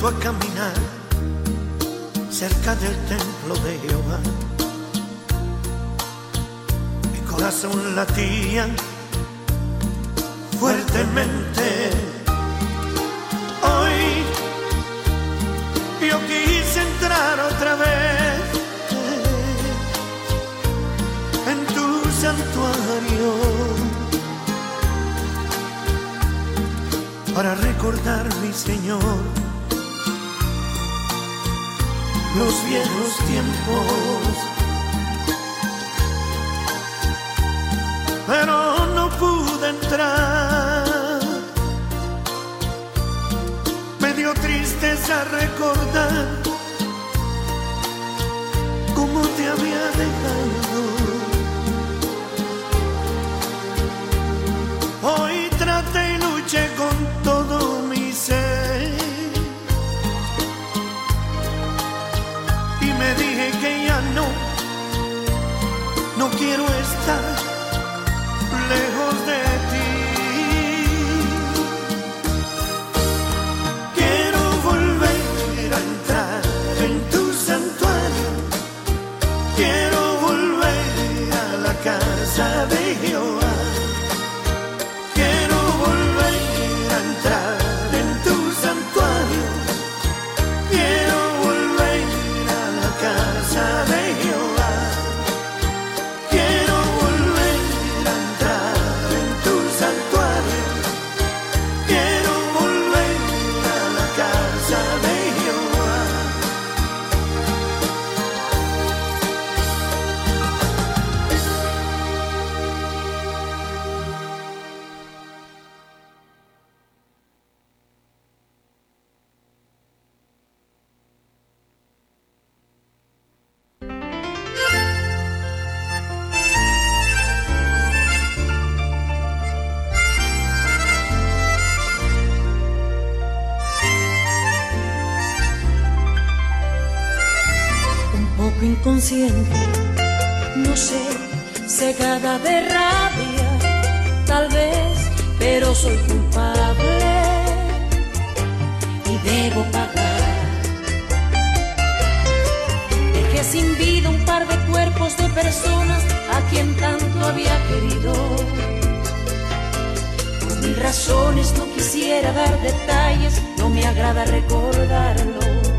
vuelto a caminar cerca del templo de Jehová. Mi corazón latía fuertemente. Hoy yo quise entrar otra vez en tu santuario para recordar, mi Señor, los viejos tiempos, pero no pude entrar. Me dio tristeza recordar cómo te había dejado. Hoy traté y luché con todo mi ser y me dije que ya no quiero estar lejos de ti. Quiero volver a entrar en tu santuario. Quiero volver a la casa de Jehová. Quiero volver a entrar en tu santuario. Quiero volver a la casa de Jehová. Quiero volver a entrar en tu santuario. Quiero volver a la casa de Jehová. Inconsciente, no sé, cegada de rabia, tal vez, pero soy culpable y debo pagar. Dejé sin vida un par de cuerpos de personas a quien tanto había querido. Por mil razones no quisiera dar detalles, no me agrada recordarlo.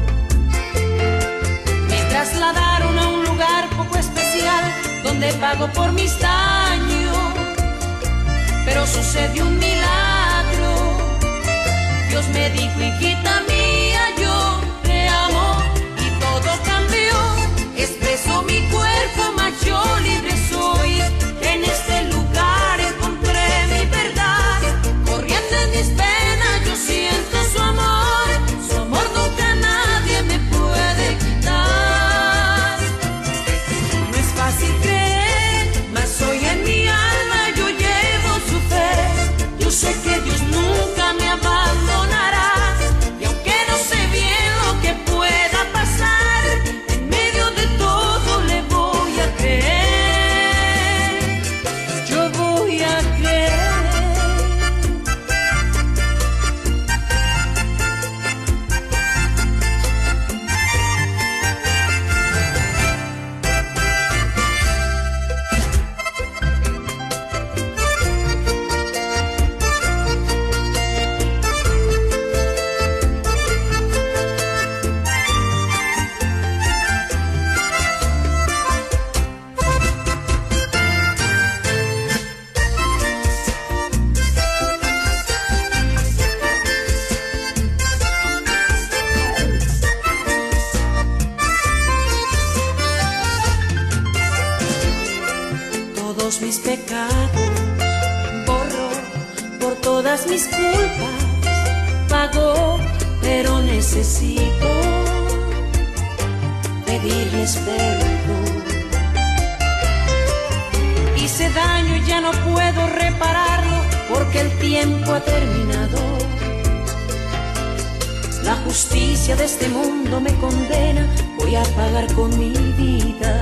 Trasladaron a un lugar poco especial donde pago por mis daños, pero sucedió un milagro. Dios me dijo, hijita mía, yo te amo, y todo cambió. Expresó mi cuerpo, mas yo libre soy. En este lugar encontré mi verdad, corriendo en mis penas yo siento su amor. Su amor nunca nadie me puede quitar. Fácil creer, mas hoy en mi alma yo llevo su fe. Yo sé que Dios nunca me abandonará, y aunque no sé bien lo que pueda pasar, en medio de todo le voy a creer. Yo voy a creer. Mis pecados borró, por todas mis culpas pagó, pero necesito pedirles perdón. Hice daño y ya no puedo repararlo, porque el tiempo ha terminado. La justicia de este mundo me condena, voy a pagar con mi vida.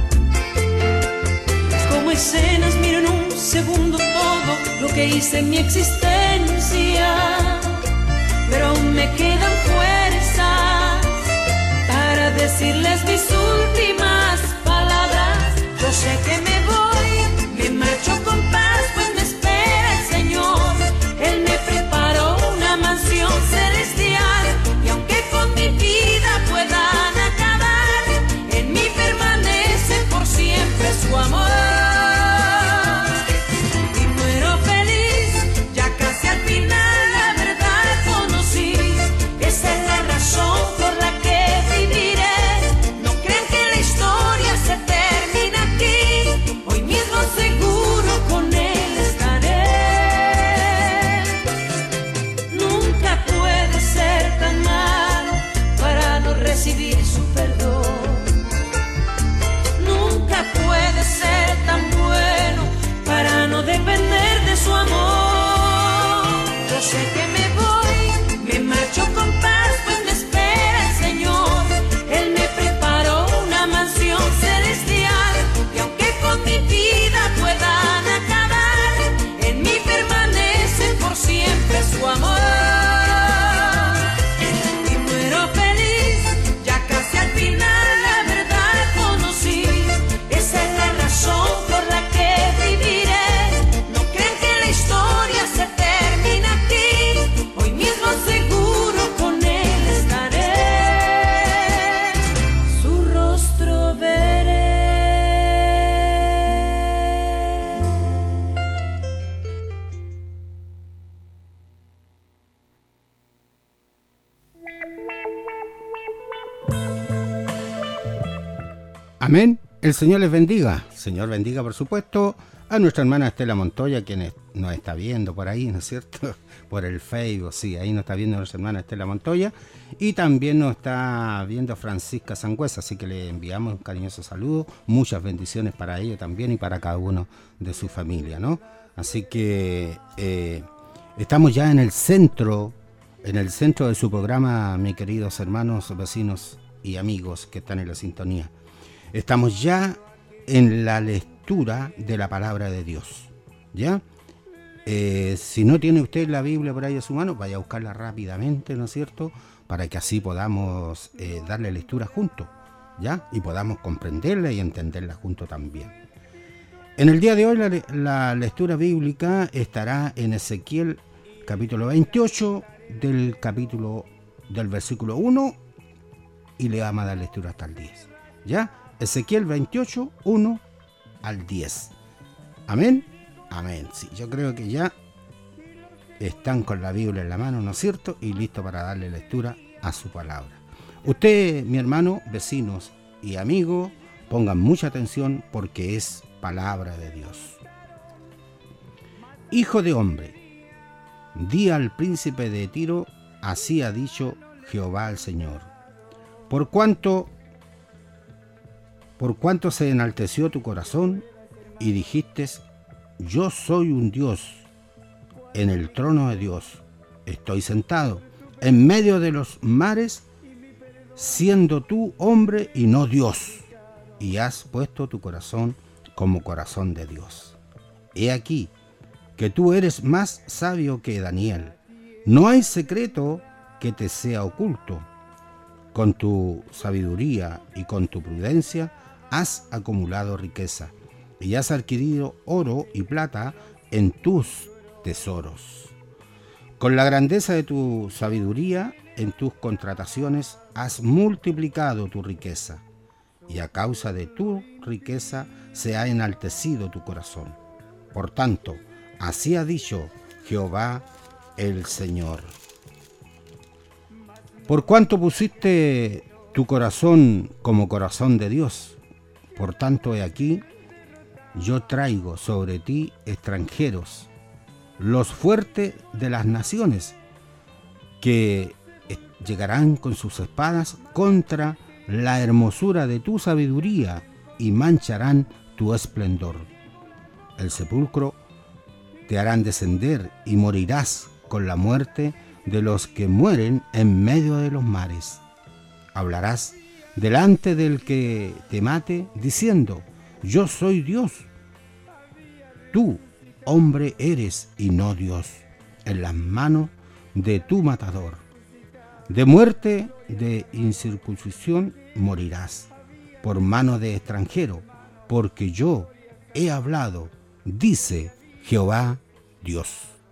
Como escenas miro en un segundo todo lo que hice en mi existencia, pero aún me quedan fuerzas decirles mis últimas palabras. Yo sé que me voy, me marcho con paz, pues me espera el Señor. Él me preparó una mansión celestial, y aunque con mi vida puedan acabar, en mí permanece por siempre su amor. Y muero feliz, ya casi al final la verdad conocí. Esa es la razón por la que viviré. No crean que la historia se termina aquí, hoy mismo seguro con él estaré. Nunca puede ser tan malo para no recibir su perdón. Nunca puede ser tan bueno para no depender de su amor. Yo sé que me voy, me marcho con paz, pues me espera el Señor. Él me preparó una mansión celestial, y aunque con mi vida puedan acabar, en mí permanece por siempre su amor. Y muero feliz, ya casi al final la verdad conocí. Esa es la razón por la que viviré. No crean que la historia se termina aquí, hoy mismo seguro con él estaré. Su rostro veré. Amén. El Señor les bendiga. Señor bendiga, por supuesto, a nuestra hermana Estela Montoya, quien nos está viendo por ahí, ¿no es cierto? Por el Facebook, sí, ahí nos está viendo nuestra hermana Estela Montoya. Y también nos está viendo Francisca Sangüesa, así que le enviamos un cariñoso saludo. Muchas bendiciones para ella también y para cada uno de su familia, ¿no? Así que estamos ya en el centro de su programa, mis queridos hermanos, vecinos y amigos que están en la sintonía. Estamos ya en la lectura de la palabra de Dios, ¿ya? Si no tiene usted la Biblia por ahí a su mano, vaya a buscarla rápidamente, ¿no es cierto? Para que así podamos darle lectura juntos, ¿ya? Y podamos comprenderla y entenderla juntos también. En el día de hoy la lectura bíblica estará en Ezequiel capítulo 28 del versículo 1 y le vamos a dar lectura hasta el 10, ¿ya? Ezequiel 28, 1 al 10. Amén. Amén. Sí, yo creo que ya están con la Biblia en la mano, ¿no es cierto? Y listo para darle lectura a su palabra. Usted, mi hermano, vecinos y amigos, pongan mucha atención porque es palabra de Dios. Hijo de hombre, di al príncipe de Tiro, así ha dicho Jehová el Señor. Por cuanto se enalteció tu corazón y dijiste, yo soy un Dios, en el trono de Dios estoy sentado, en medio de los mares, siendo tú hombre y no Dios, y has puesto tu corazón como corazón de Dios. He aquí que tú eres más sabio que Daniel, no hay secreto que te sea oculto. Con tu sabiduría y con tu prudencia has acumulado riqueza y has adquirido oro y plata en tus tesoros. Con la grandeza de tu sabiduría en tus contrataciones has multiplicado tu riqueza, y a causa de tu riqueza se ha enaltecido tu corazón. Por tanto, así ha dicho Jehová el Señor. Por cuanto pusiste tu corazón como corazón de Dios, por tanto, he aquí, yo traigo sobre ti extranjeros, los fuertes de las naciones, que llegarán con sus espadas contra la hermosura de tu sabiduría y mancharán tu esplendor. El sepulcro te harán descender y morirás con la muerte de los que mueren en medio de los mares. Hablarás delante del que te mate, diciendo, yo soy Dios. Tú, hombre, eres y no Dios, en las manos de tu matador. De muerte, de incircuncisión morirás por mano de extranjero, porque yo he hablado, dice Jehová Dios.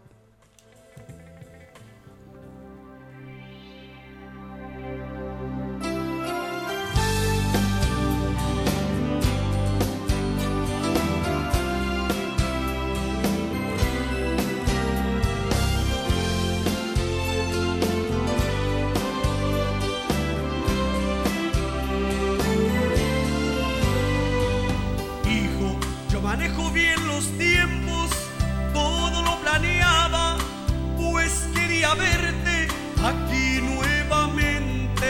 Manejo bien los tiempos, todo lo planeaba, pues quería verte aquí nuevamente.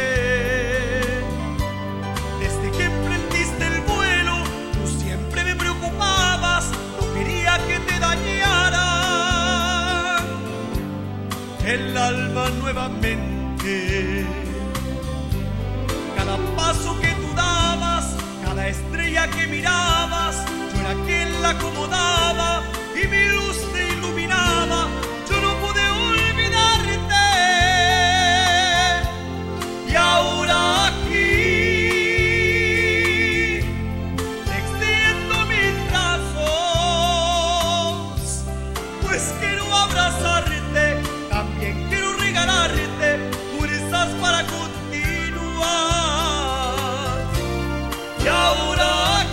Desde que emprendiste el vuelo, tú siempre me preocupabas, no quería que te dañaran el alma nuevamente. Cada paso que tú dabas, cada estrella que mirabas, yo era quien la acomodaba y mi luz te iluminaba. Yo no pude olvidarte y ahora aquí te extiendo mis brazos, pues quiero abrazarte, también quiero regalarte fuerzas para continuar. Y ahora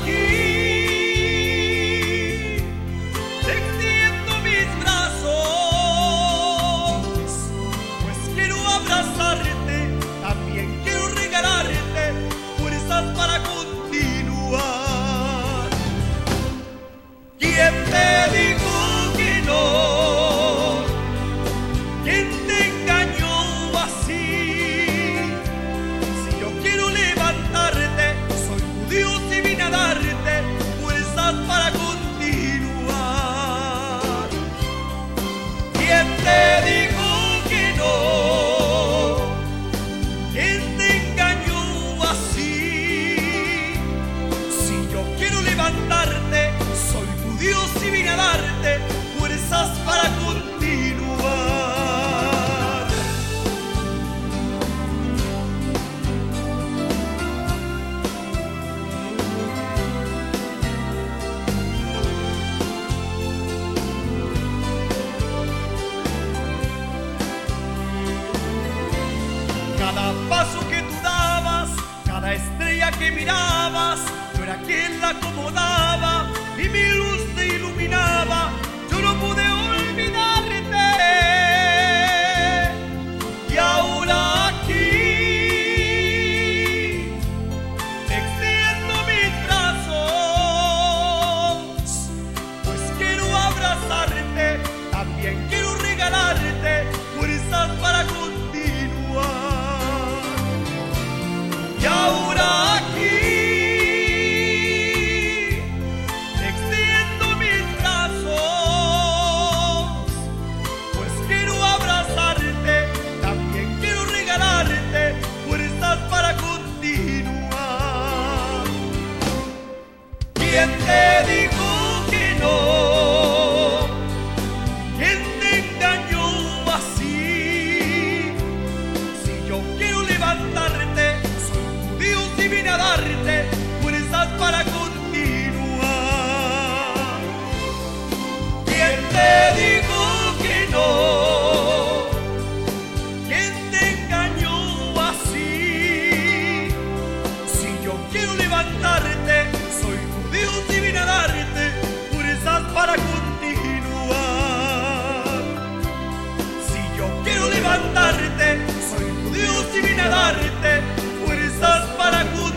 para continuar. ¿Quién te dijo que no? ¿Quién te engañó así? Si yo quiero levantarte, soy tu Dios y vine a darte fuerzas para continuar. ¿Quién te dijo que no? Soy tu Dios y vine a darte fuerzas para continuar. Cada paso que tú dabas, cada estrella que mirabas, yo era quien la acomodaba y mi luz te iluminaba. Yo no pude olvidarte y ahora aquí te extiendo mis brazos, pues quiero abrazarte, también quiero regalarte fuerzas para continuar. Y ahora aquí para continuar. ¿Quién te dijo que no? ¿Quién te engañó así? Si yo quiero levantarte, soy tu Dios y vine a darte fuerzas para continuar. ¿Quién te dijo que no? Soy tu Dios y vine a darte fuerzas para continuar. Si yo quiero levantarte, soy tu Dios y vine a darte fuerzas para continuar.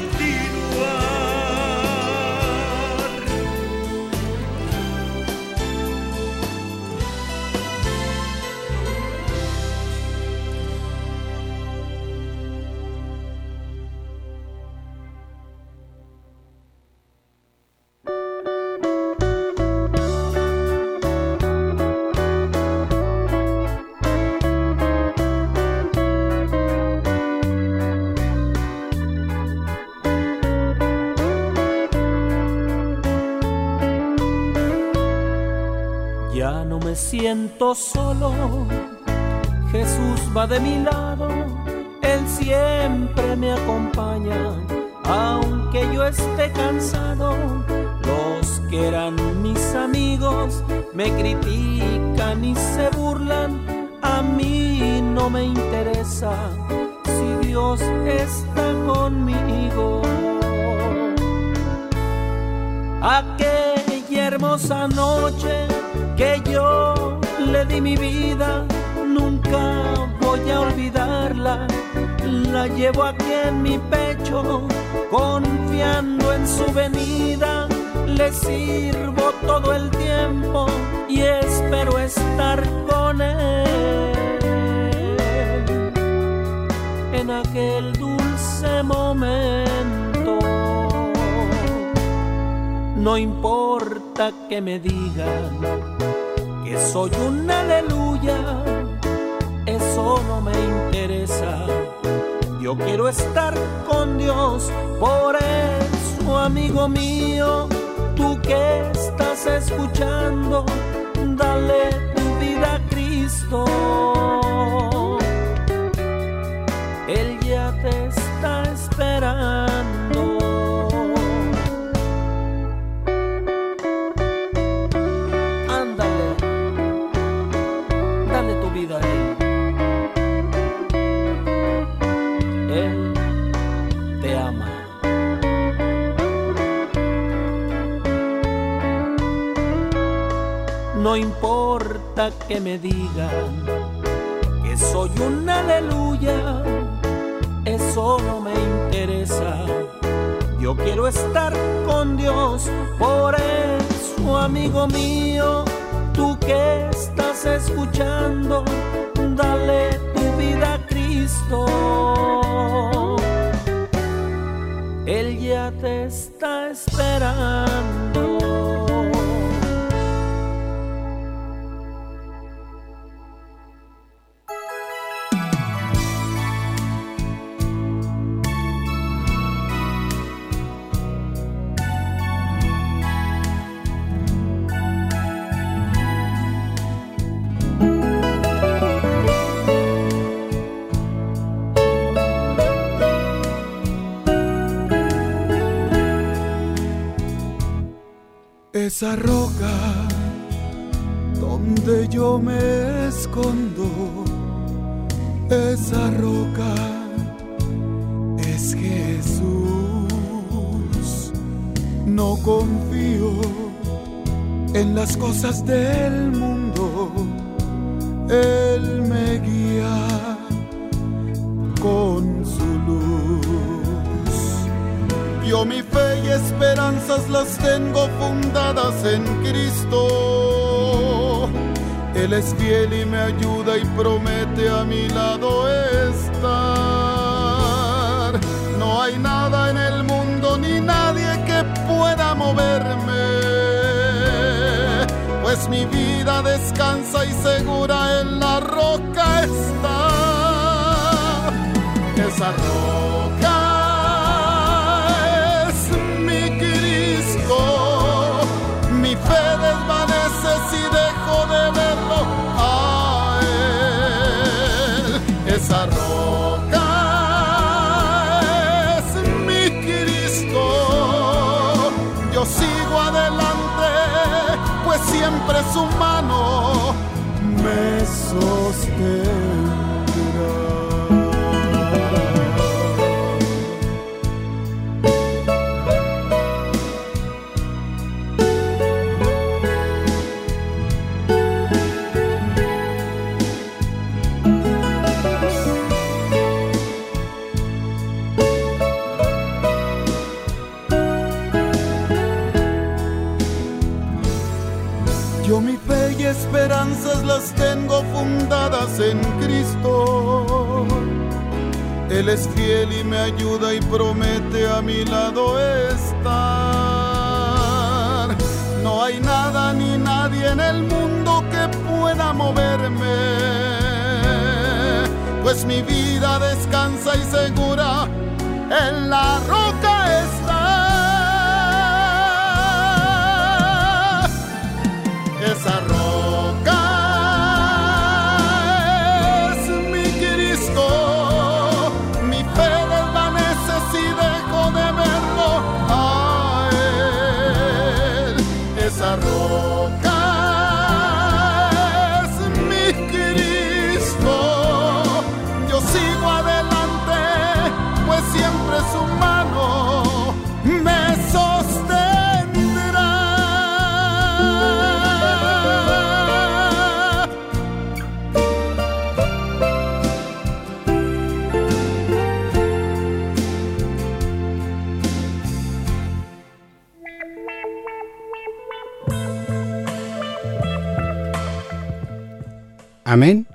Ya no me siento solo, Jesús va de mi lado, Él siempre me acompaña. aunque yo esté cansado. Los que eran mis amigos me critican y se burlan. A mí no me interesa si Dios está conmigo. Aquella hermosa noche que yo le di mi vida, nunca voy a olvidarla. La llevo aquí en mi pecho, confiando en su venida. Le sirvo todo el tiempo y espero estar con él en aquel dulce momento. No importa que me digan que soy un aleluya, eso no me interesa. Yo quiero estar con Dios, por eso, amigo mío, tú que estás escuchando, dale tu vida a Cristo. Él ya te está esperando. Ándale, dale tu vida a Él. Él te ama. No importa que me digan que soy un aleluya, eso no me interesa. Yo quiero estar con Dios, por eso, amigo mío, tú que estás escuchando, dale tu vida a Cristo. Él ya te está esperando. Esa roca donde yo me escondo, esa roca es Jesús. No confío en las cosas del mundo, Él me guía con su luz. Yo mi fe y esperanzas las tengo fundadas en Cristo. Él es fiel y me ayuda y promete a mi lado estar. No hay nada en el mundo ni nadie que pueda moverme, pues mi vida descansa y segura en la roca está. Esa roca mi fe desvanece si dejo de verlo a Él. Esa roca es mi Cristo. Yo sigo adelante, pues siempre su mano me sostendrá. Yo mi fe y esperanzas las tengo fundadas en Cristo. Él es fiel y me ayuda y promete a mi lado estar. No hay nada ni nadie en el mundo que pueda moverme, pues mi vida descansa y segura en la roca está. Esa roca es mi Cristo. Mi fe desvanece si dejo de ver Amén.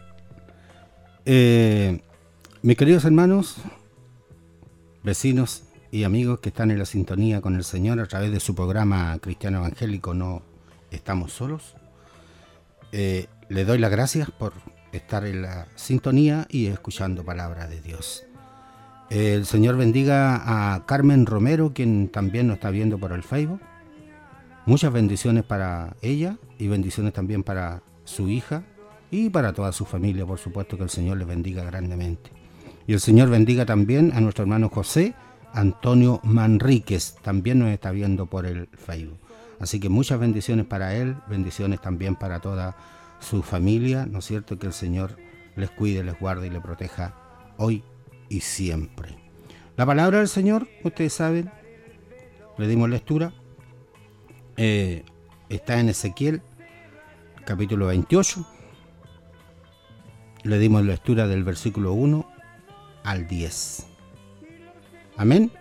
Mis queridos hermanos, vecinos y amigos que están en la sintonía con el Señor a través de su programa Cristiano Evangélico No Estamos Solos, le doy las gracias por estar en la sintonía y escuchando palabra de Dios. El Señor bendiga a Carmen Romero, quien también nos está viendo por el Facebook. Muchas bendiciones para ella y bendiciones también para su hija y para toda su familia, por supuesto, que el Señor les bendiga grandemente. Y el Señor bendiga también a nuestro hermano José Antonio Manríquez, también nos está viendo por el Facebook. Así que muchas bendiciones para él, bendiciones también para toda su familia, ¿no es cierto? Que el Señor les cuide, les guarde y les proteja hoy y siempre. La palabra del Señor, ustedes saben, le dimos lectura, está en Ezequiel, capítulo 28. Le dimos lectura del versículo 1 al 10. Amén.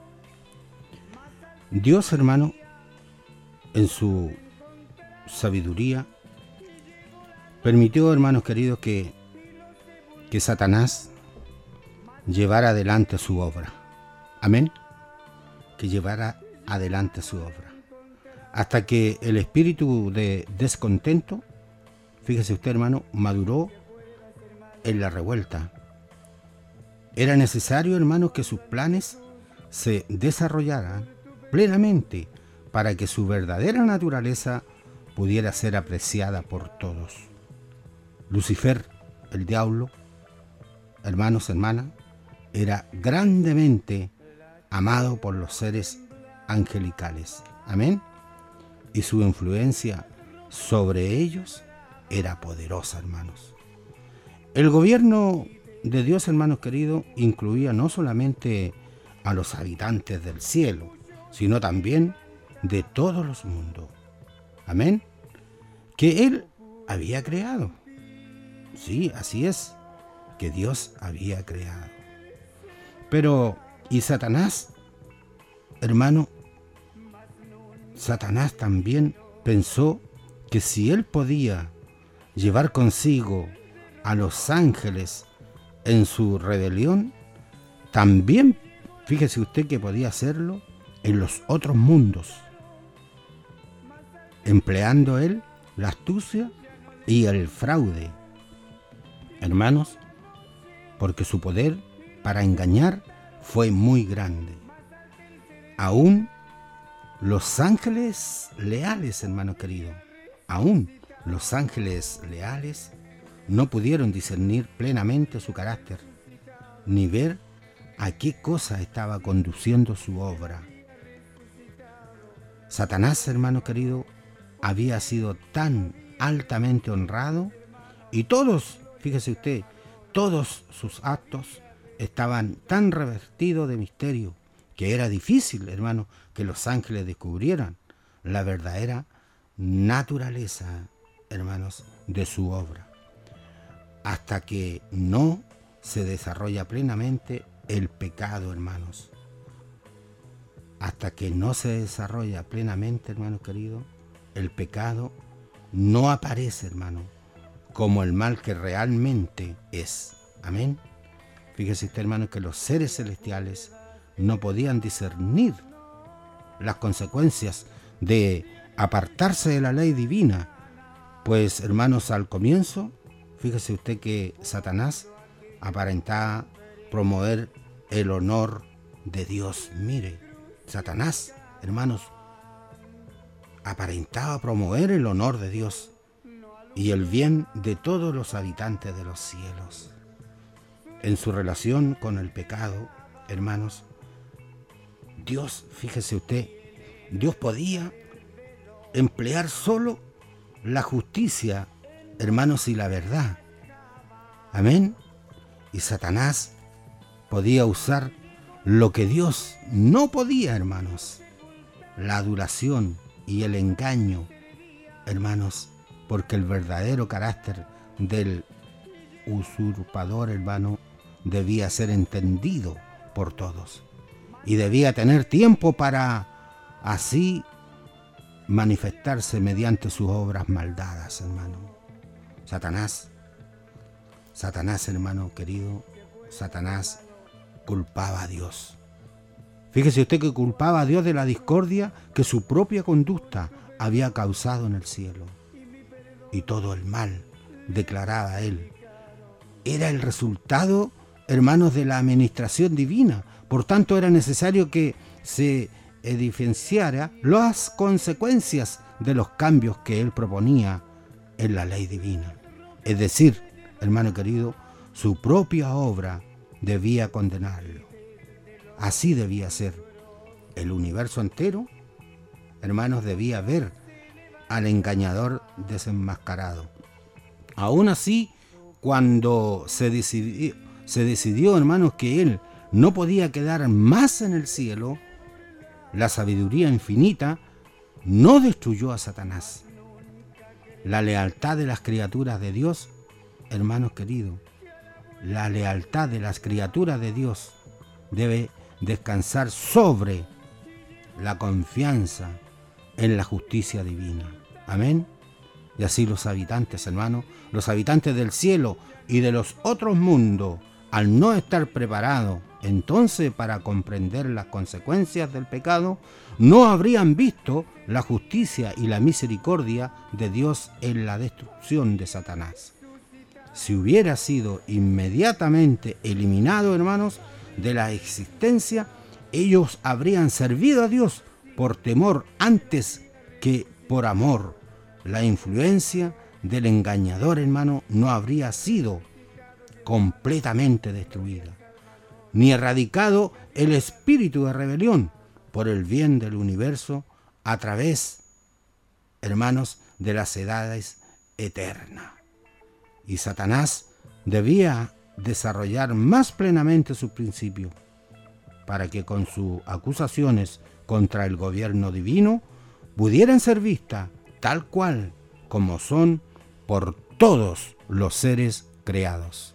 Dios, hermano, en su sabiduría, permitió, hermanos queridos, que Satanás llevara adelante su obra. Amén. Que llevara adelante su obra. Hasta que el espíritu de descontento, fíjese usted, hermano, maduró en la revuelta. Era necesario, hermanos, que sus planes se desarrollaran plenamente para que su verdadera naturaleza pudiera ser apreciada por todos. Lucifer, el diablo, hermanos, hermanas, era grandemente amado por los seres angelicales. Amén. Y su influencia sobre ellos era poderosa, hermanos. El gobierno de Dios, hermanos queridos, incluía no solamente a los habitantes del cielo, sino también de todos los mundos. Amén. Que Él había creado. Sí, así es, que Dios había creado. Pero, ¿y Satanás? Hermano, Satanás también pensó que si él podía llevar consigo a los ángeles en su rebelión, también, fíjese usted, que podía hacerlo en los otros mundos, empleando él la astucia y el fraude, hermanos, porque su poder para engañar fue muy grande. Aún los ángeles leales, hermano querido, aún los ángeles leales no pudieron discernir plenamente su carácter, ni ver a qué cosa estaba conduciendo su obra. Satanás, hermano querido, había sido tan altamente honrado y todos, fíjese usted, todos sus actos estaban tan revestidos de misterio que era difícil, hermano, que los ángeles descubrieran la verdadera naturaleza, hermanos, de su obra. Hasta que no se desarrolla plenamente el pecado, hermanos. Hasta que no se desarrolla plenamente, hermanos queridos, el pecado no aparece, hermano, como el mal que realmente es. Amén. Fíjese usted, hermano, que los seres celestiales no podían discernir las consecuencias de apartarse de la ley divina. Pues, hermanos, al comienzo, fíjese usted que Satanás aparentaba promover el honor de Dios. Mire, Satanás, hermanos, aparentaba promover el honor de Dios y el bien de todos los habitantes de los cielos. En su relación con el pecado, hermanos, Dios, fíjese usted, Dios podía emplear solo la justicia, hermanos, y la verdad. Amén. Y Satanás podía usar lo que Dios no podía, hermanos, la adulación y el engaño, hermanos, porque el verdadero carácter del usurpador, hermano, debía ser entendido por todos y debía tener tiempo para así manifestarse mediante sus obras maldadas, hermano. Satanás Satanás, hermano querido, Satanás culpaba a Dios. Fíjese usted que culpaba a Dios de la discordia que su propia conducta había causado en el cielo. Y todo el mal, declaraba él, era el resultado, hermanos, de la administración divina. Por tanto, era necesario que se evidenciara las consecuencias de los cambios que él proponía en la ley divina. Es decir, hermano querido, su propia obra debía condenarlo. Así debía ser. El universo entero, hermanos, debía ver al engañador desenmascarado. Aún así, cuando se decidió, hermanos, que él no podía quedar más en el cielo, la sabiduría infinita no destruyó a Satanás. La lealtad de las criaturas de Dios, hermanos queridos, la lealtad de las criaturas de Dios debe descansar sobre la confianza en la justicia divina. Amén. Y así los habitantes, hermanos, los habitantes del cielo y de los otros mundos, al no estar preparados entonces para comprender las consecuencias del pecado, no habrían visto la justicia y la misericordia de Dios en la destrucción de Satanás. Si hubiera sido inmediatamente eliminado, hermanos, de la existencia, ellos habrían servido a Dios por temor antes que por amor. La influencia del engañador, hermano, no habría sido completamente destruida, ni erradicado el espíritu de rebelión por el bien del universo a través, hermanos, de las edades eternas. Y Satanás debía desarrollar más plenamente sus principios para que con sus acusaciones contra el gobierno divino pudieran ser vistas tal cual como son por todos los seres creados.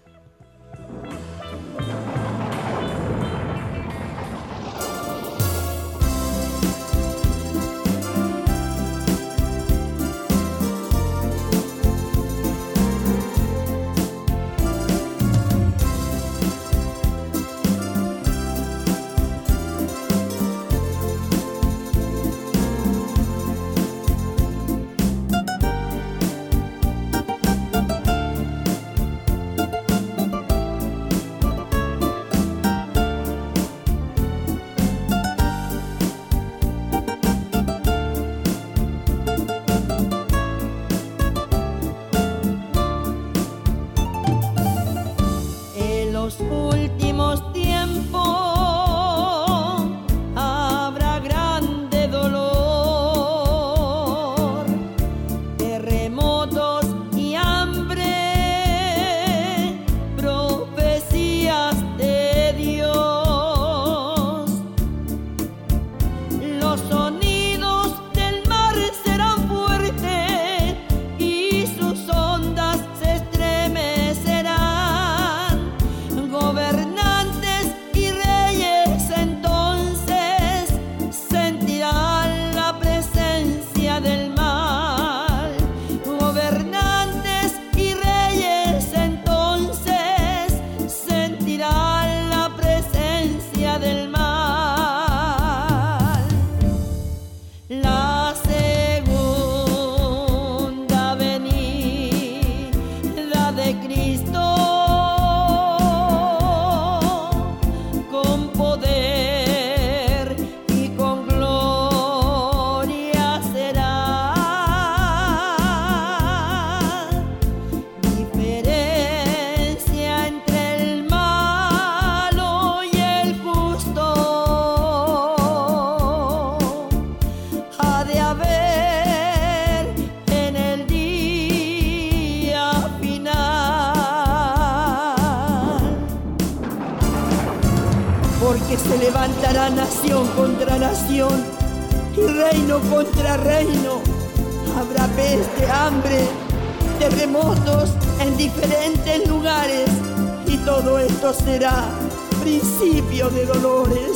Porque se levantará nación contra nación y reino contra reino. Habrá peste, hambre, terremotos en diferentes lugares, y todo esto será principio de dolores.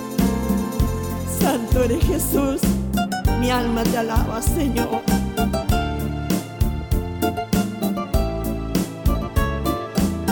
Santo eres Jesús, mi alma te alaba, Señor.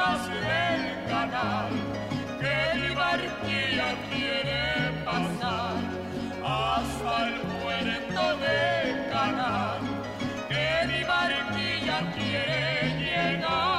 olas del canal, que mi barquilla quiere pasar hasta el puerto de Canal, que mi barquilla quiere llegar.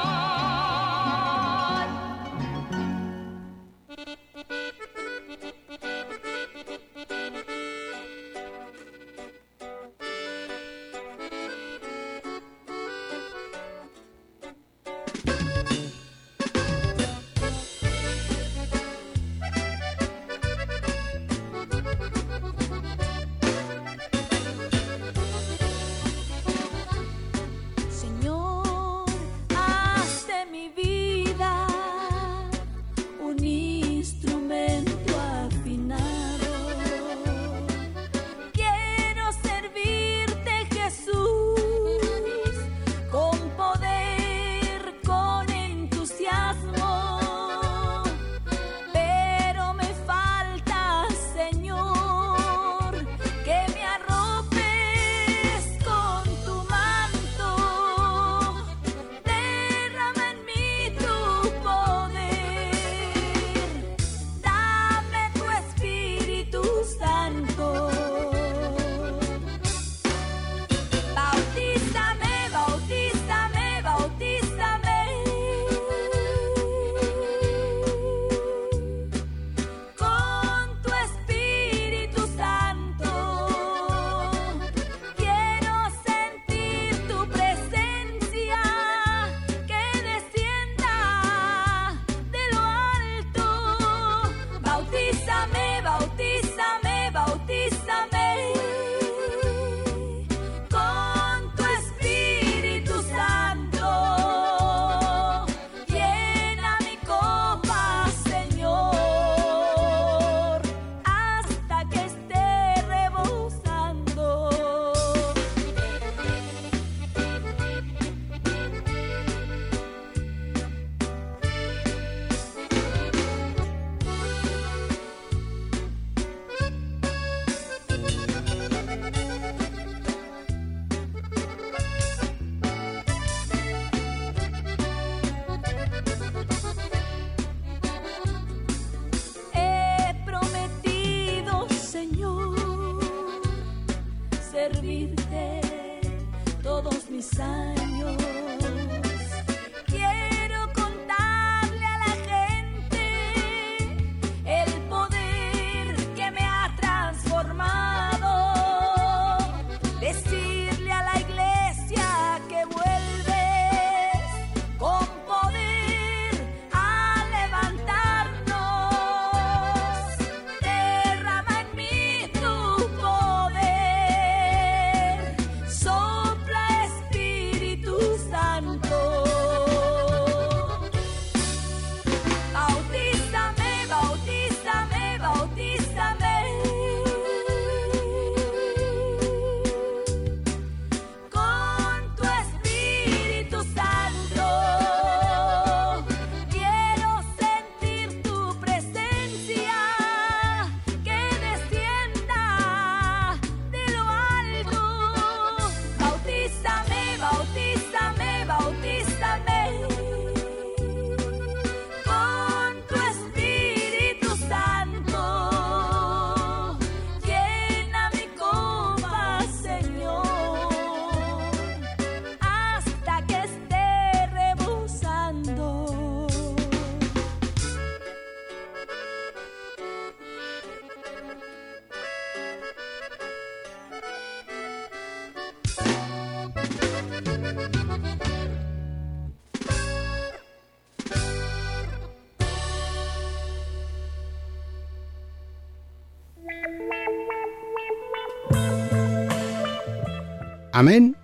Amén.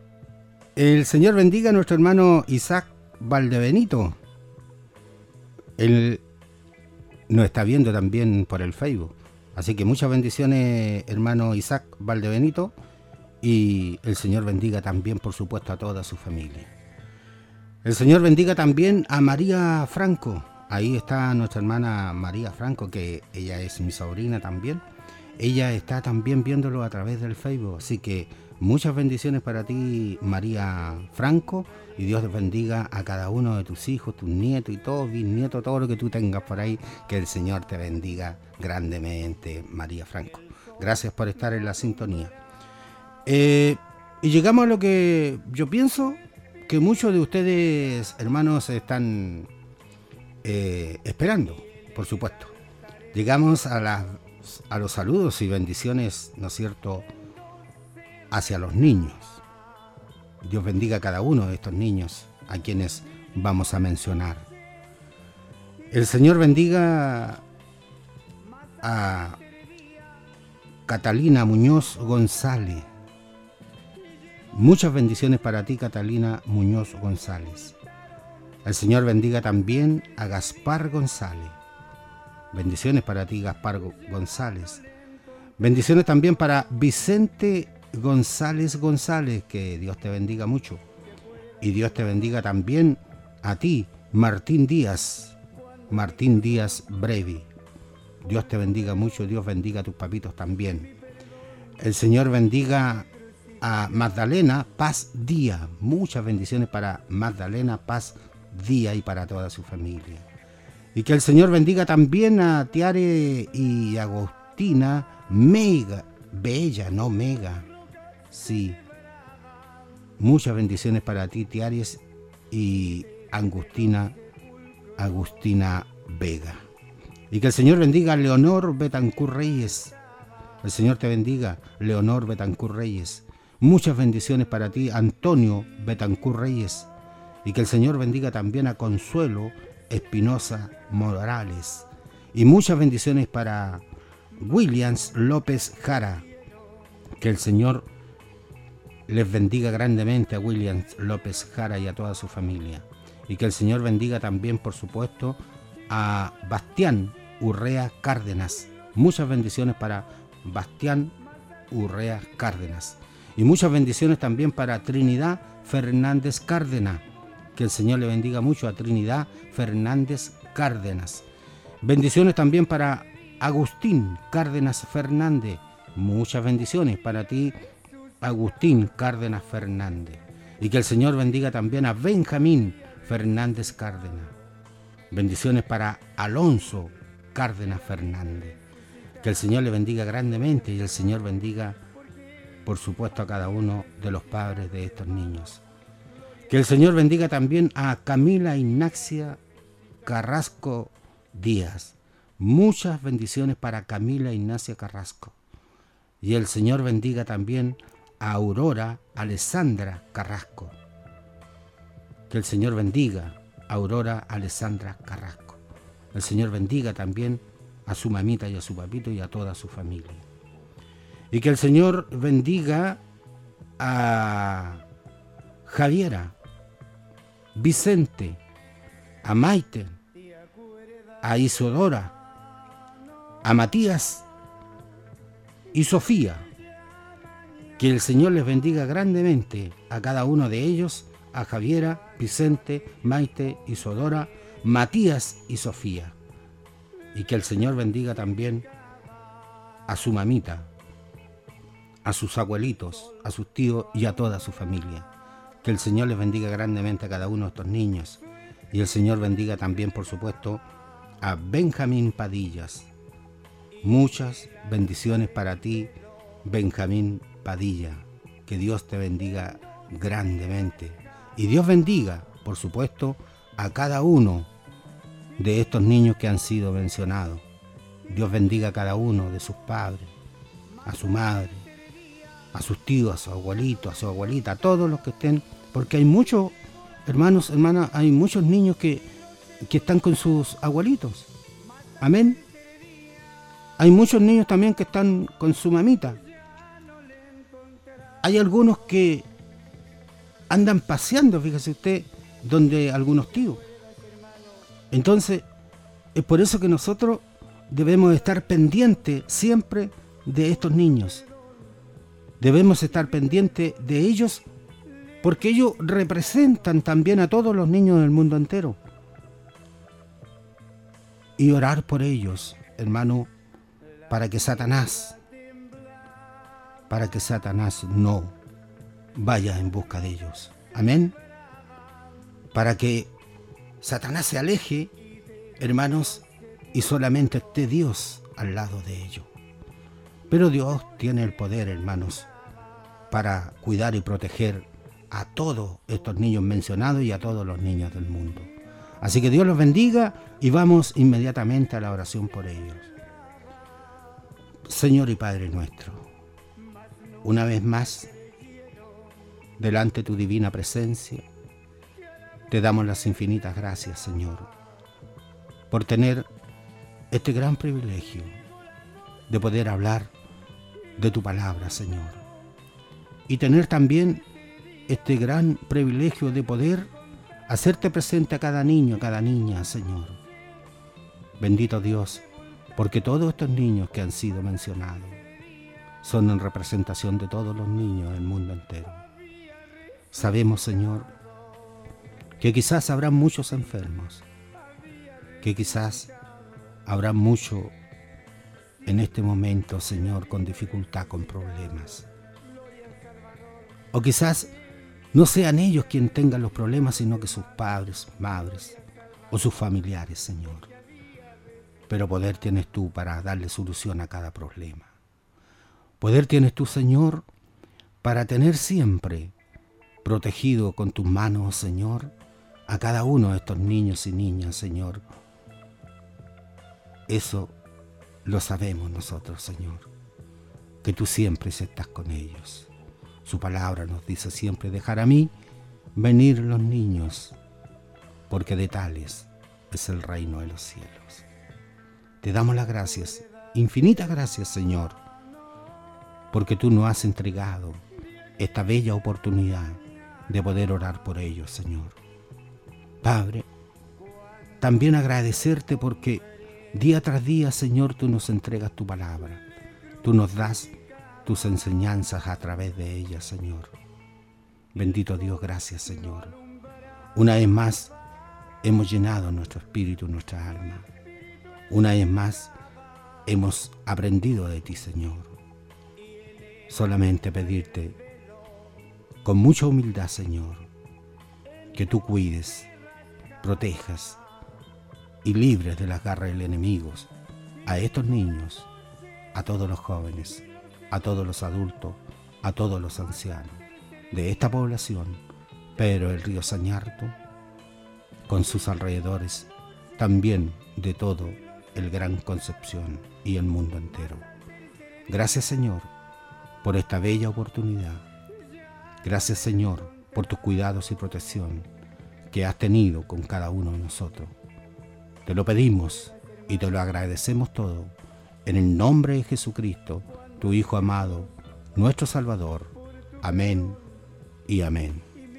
El Señor bendiga a nuestro hermano Isaac Valdebenito. Él nos está viendo también por el Facebook. Así que muchas bendiciones, hermano Isaac Valdebenito. Y el Señor bendiga también, por supuesto, a toda su familia. El Señor bendiga también a María Franco. Ahí está nuestra hermana María Franco, que ella es mi sobrina también. Ella está también viéndolo a través del Facebook. Así que Muchas bendiciones para ti, María Franco, y Dios te bendiga a cada uno de tus hijos, tus nietos y todos, bisnietos, todo lo que tú tengas por ahí, que el Señor te bendiga grandemente, María Franco. Gracias por estar en la sintonía. Y llegamos a lo que yo pienso que muchos de ustedes, hermanos, están esperando, por supuesto. Llegamos a los saludos y bendiciones, ¿no es cierto?, hacia los niños. Dios bendiga a cada uno de estos niños a quienes vamos a mencionar. El Señor bendiga a Catalina Muñoz González. Muchas bendiciones para ti, Catalina Muñoz González. El Señor bendiga también a Gaspar González. Bendiciones para ti, Gaspar González. Bendiciones también para Vicente González, que Dios te bendiga mucho. Y Dios te bendiga también a ti, Martín Díaz Brevi. Dios te bendiga mucho, Dios bendiga a tus papitos también. El Señor bendiga a Magdalena Paz Díaz. Muchas bendiciones para Magdalena Paz Díaz y para toda su familia. Y que el Señor bendiga también a Tiare y Agustina Mega, Bella, no Mega. Sí. Muchas bendiciones para ti, Tiares y Agustina Vega. Y que el Señor bendiga a Leonor Betancur Reyes. El Señor te bendiga, Leonor Betancur Reyes. Muchas bendiciones para ti, Antonio Betancur Reyes. Y que el Señor bendiga también a Consuelo Espinosa Morales. Y muchas bendiciones para Williams López Jara. Que el Señor les bendiga grandemente a Williams López Jara y a toda su familia. Y que el Señor bendiga también, por supuesto, a Bastián Urrea Cárdenas. Muchas bendiciones para Bastián Urrea Cárdenas. Y muchas bendiciones también para Trinidad Fernández Cárdenas. Que el Señor le bendiga mucho a Trinidad Fernández Cárdenas. Bendiciones también para Agustín Cárdenas Fernández. Muchas bendiciones para ti, Agustín Cárdenas Fernández. Y que el Señor bendiga también a Benjamín Fernández Cárdenas. Bendiciones para Alonso Cárdenas Fernández. Que el Señor le bendiga grandemente y el Señor bendiga, por supuesto, a cada uno de los padres de estos niños. Que el Señor bendiga también a Camila Ignacia Carrasco Díaz. Muchas bendiciones para Camila Ignacia Carrasco. Y el Señor bendiga también a Aurora Alessandra Carrasco. Que el Señor bendiga a Aurora Alessandra Carrasco. El Señor bendiga también a su mamita y a su papito y a toda su familia. Y que el Señor bendiga a Javiera, Vicente, a Maite, a Isodora, a Matías y Sofía. Que el Señor les bendiga grandemente a cada uno de ellos, a Javiera, Vicente, Maite, Isodora, Matías y Sofía. Y que el Señor bendiga también a su mamita, a sus abuelitos, a sus tíos y a toda su familia. Que el Señor les bendiga grandemente a cada uno de estos niños. Y el Señor bendiga también, por supuesto, a Benjamín Padillas. Muchas bendiciones para ti, Benjamín Padilla. Que Dios te bendiga grandemente. Y Dios bendiga, por supuesto, a cada uno de estos niños que han sido mencionados. Dios bendiga a cada uno de sus padres, a su madre, a sus tíos, a su abuelito, a su abuelita, a todos los que estén, porque hay muchos, hermanos, hermanas, hay muchos niños que están con sus abuelitos. Amén. Hay muchos niños también que están con su mamita. Hay algunos que andan paseando, fíjese usted, donde algunos tíos. Entonces, es por eso que nosotros debemos estar pendientes siempre de estos niños. Debemos estar pendientes de ellos porque ellos representan también a todos los niños del mundo entero. Y orar por ellos, hermano, para que Satanás no vaya en busca de ellos. Amén. Para que Satanás se aleje, hermanos, y solamente esté Dios al lado de ellos. Pero Dios tiene el poder, hermanos, para cuidar y proteger a todos estos niños mencionados y a todos los niños del mundo. Así que Dios los bendiga y vamos inmediatamente a la oración por ellos. Señor y Padre nuestro, una vez más, delante de tu divina presencia, te damos las infinitas gracias, Señor, por tener este gran privilegio de poder hablar de tu palabra, Señor, y tener también este gran privilegio de poder hacerte presente a cada niño, a cada niña, Señor. Bendito Dios, porque todos estos niños que han sido mencionados son en representación de todos los niños del mundo entero. Sabemos, Señor, que quizás habrá muchos enfermos, que quizás habrá mucho en este momento, Señor, con dificultad, con problemas. O quizás no sean ellos quienes tengan los problemas, sino que sus padres, madres o sus familiares, Señor. Pero poder tienes tú para darle solución a cada problema. Poder tienes tú, Señor, para tener siempre protegido con tus manos, Señor, a cada uno de estos niños y niñas, Señor. Eso lo sabemos nosotros, Señor, que tú siempre estás con ellos. Su palabra nos dice siempre: dejar a mí venir los niños, porque de tales es el reino de los cielos. Te damos las gracias, infinitas gracias, Señor, porque tú nos has entregado esta bella oportunidad de poder orar por ellos, Señor. Padre, también agradecerte porque día tras día, Señor, tú nos entregas tu palabra. Tú nos das tus enseñanzas a través de ellas, Señor. Bendito Dios, gracias, Señor. Una vez más hemos llenado nuestro espíritu, nuestra alma. Una vez más hemos aprendido de ti, Señor. Solamente pedirte con mucha humildad, Señor, que tú cuides, protejas y libres de las garras del enemigo a estos niños, a todos los jóvenes, a todos los adultos, a todos los ancianos de esta población, pero el río Sañarto, con sus alrededores, también de todo el Gran Concepción y el mundo entero. Gracias, Señor, por esta bella oportunidad. Gracias, Señor, por tus cuidados y protección que has tenido con cada uno de nosotros. Te lo pedimos y te lo agradecemos todo en el nombre de Jesucristo, tu Hijo amado, nuestro Salvador. Amén y amén.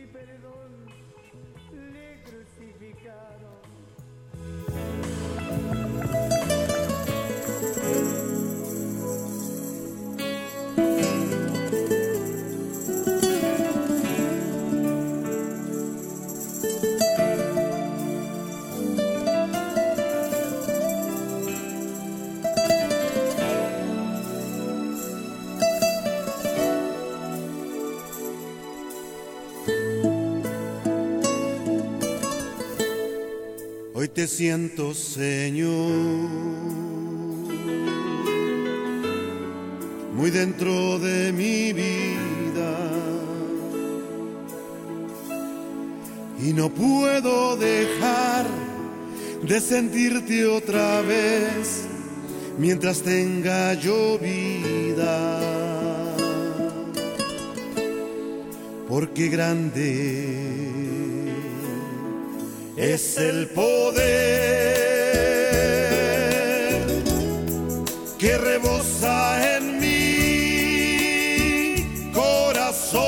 Hoy te siento, Señor, muy dentro de mi vida, y no puedo dejar de sentirte otra vez mientras tenga yo vida, porque grande es el poder que rebosa en mi corazón,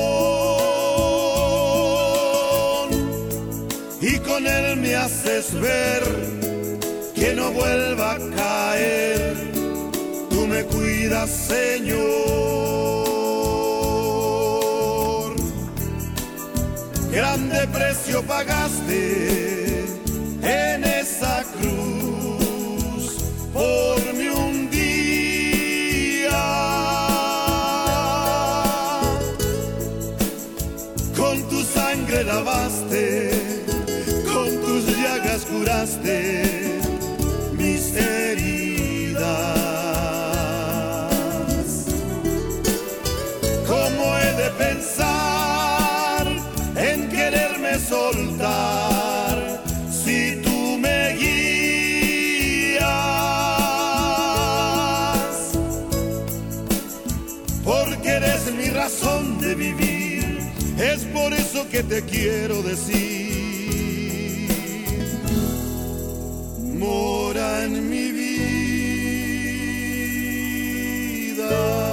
y con él me haces ver que no vuelva a caer. Tú me cuidas, Señor. Grande precio pagaste en esa cruz por mí un día, lavaste, con tus llagas curaste mis heridas. ¿Cómo he de pensar en quererme soltar si tú me guías? Porque eres mi razón de vivir, es por eso que te quiero decir, mora en mi vida.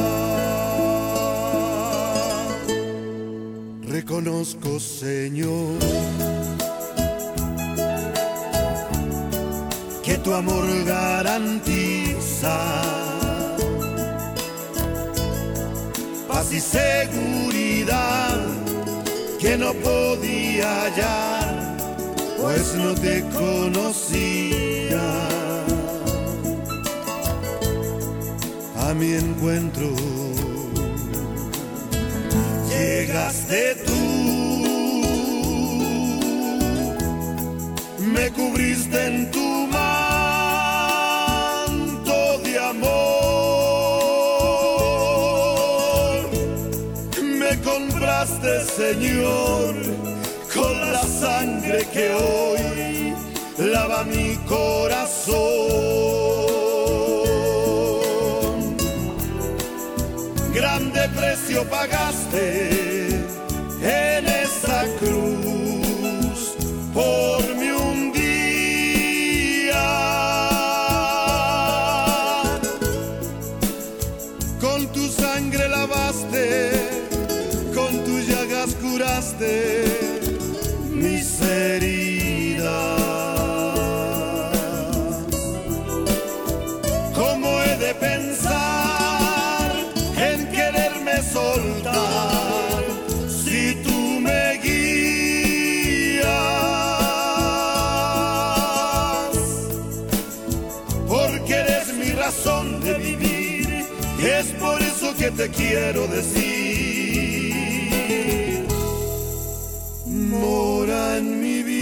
Reconozco, Señor, que tu amor garantiza paz y seguridad que no podía hallar, pues no te conocía. A mi encuentro llegaste tú, me cubriste en tu manto de amor, me compraste, Señor, con la sangre que hoy lava mi corazón. Grande precio pagaste en esa cruz por mí un día. Con tu sangre lavaste, con tus llagas curaste mis heridas. ¿Cómo he de pensar en quererme soltar si tú me guías? Porque eres mi razón de vivir y es por eso que te quiero decir, mora en mi vida.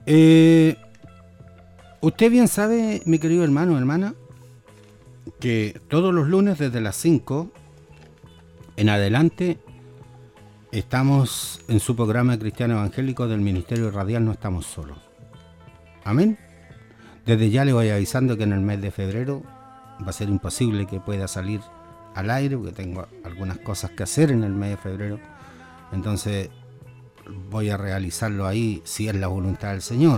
Usted bien sabe, mi querido hermano, hermana, que todos los lunes desde las 5 en adelante estamos en su programa Cristiano Evangélico del Ministerio Radial No Estamos Solos. Amén. Desde ya le voy avisando que en el mes de febrero va a ser imposible que pueda salir al aire, porque tengo algunas cosas que hacer en el mes de febrero. Entonces voy a realizarlo ahí si es la voluntad del Señor.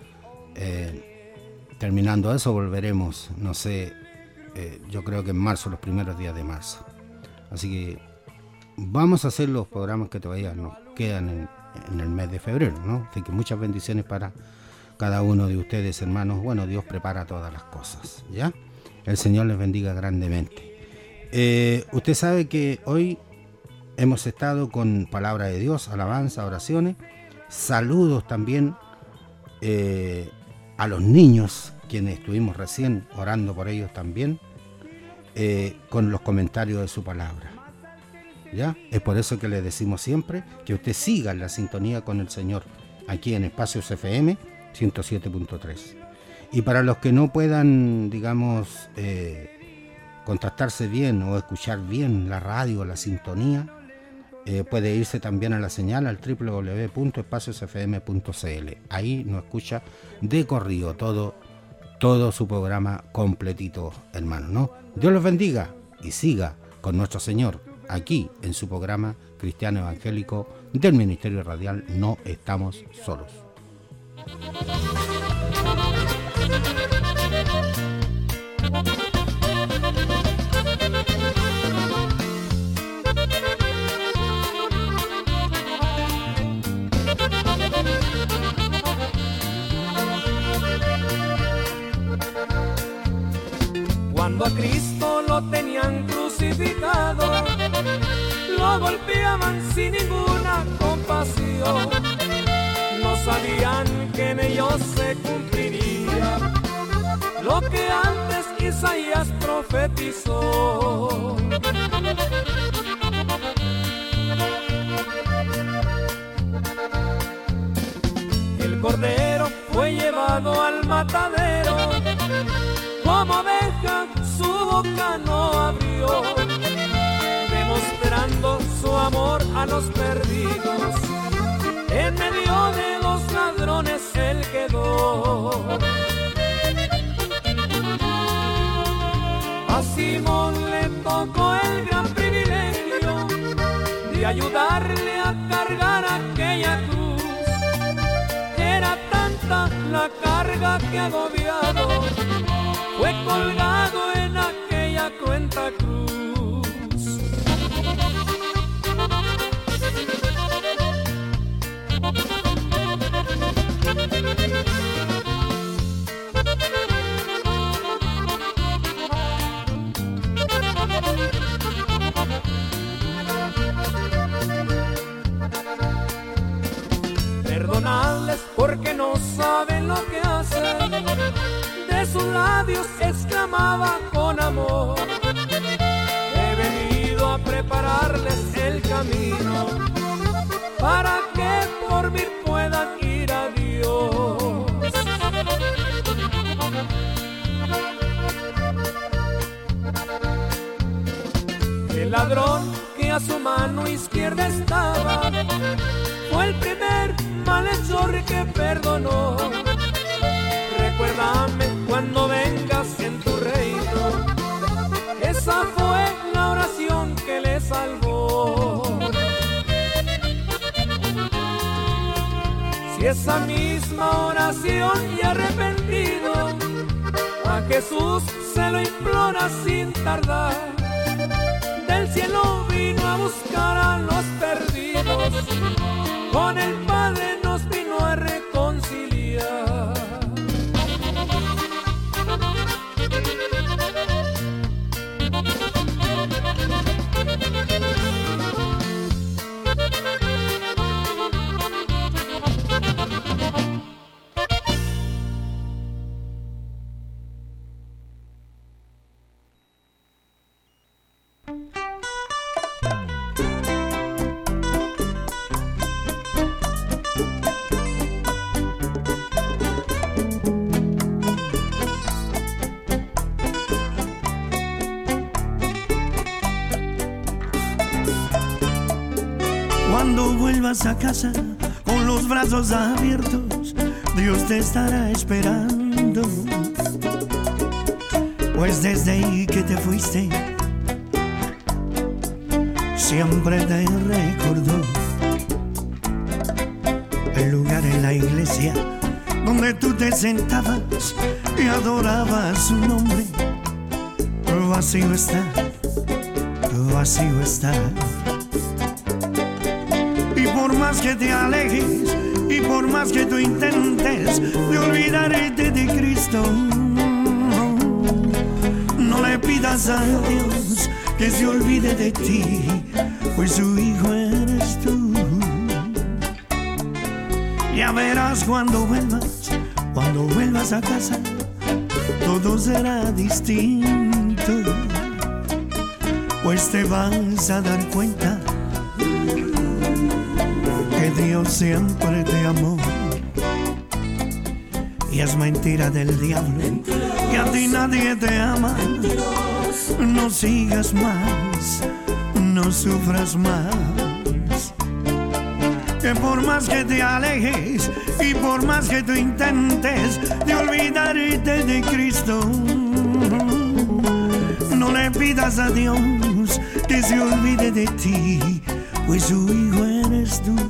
Terminando eso volveremos, no sé, yo creo que en marzo, los primeros días de marzo. Así que vamos a hacer los programas que todavía nos quedan en el mes de febrero, ¿no? Así que muchas bendiciones para cada uno de ustedes, hermanos. Bueno, Dios prepara todas las cosas, ¿ya? El Señor les bendiga grandemente. Usted sabe que hoy hemos estado con palabra de Dios, alabanza, oraciones, saludos también a los niños, quienes estuvimos recién orando por ellos también, con los comentarios de su palabra. ¿Ya? Es por eso que le decimos siempre que usted siga en la sintonía con el Señor, aquí en Espacios FM 107.3. Y para los que no puedan, digamos, contactarse bien o escuchar bien la radio, la sintonía, puede irse también a la señal al www.espaciosfm.cl. Ahí nos escucha de corrido todo su programa completito, hermano, ¿no? Dios los bendiga y siga con nuestro Señor aquí en su programa Cristiano Evangélico del Ministerio Radial No Estamos Solos. Cuando a Cristo lo tenían crucificado, lo golpeaban sin ninguna compasión. No sabían que en ellos se cumpliría lo que antes Isaías profetizó. El Cordero fue llevado al matadero, como oveja su boca no abrió, demostrando su amor a los perdidos. En medio de los ladrones él quedó. A Simón le tocó el gran privilegio de ayudarle a cargar aquella cruz. Era tanta la carga que agobiado fue colgado en aquella cruenta cruz. Perdonadles porque no saben lo que hacen. De sus labios exclamaba con amor. He venido a prepararles el camino para que por mí puedan ir a Dios. El ladrón que a su mano izquierda estaba fue el primer malhechor que perdonó. Recuérdame cuando vengas en tu reino. Esa fue la oración que le salvó. Si esa misma oración y arrepentido a Jesús se lo implora sin tardar, del cielo vino a buscar a los perdidos, con el Padre nos vino a reconciliar. Cuando vuelvas a casa con los brazos abiertos, Dios te estará esperando. Pues desde ahí que te fuiste, siempre te recordó el lugar en la iglesia donde tú te sentabas y adorabas su nombre. Vacío está, vacío está. Y por más que te alejes y por más que tú intentes de olvidarte de Cristo, no le pidas a Dios que se olvide de ti, pues su hijo eres tú. Ya verás cuando vuelvas a casa, todo será distinto, pues te vas a dar cuenta que Dios siempre te amó. Y es mentira del diablo que a ti nadie te ama. No sigas más, no sufras más. Que por más que te alejes y por más que tú intentes de olvidarte de Cristo, no le pidas a Dios que se olvide de ti, pues su hijo eres tú.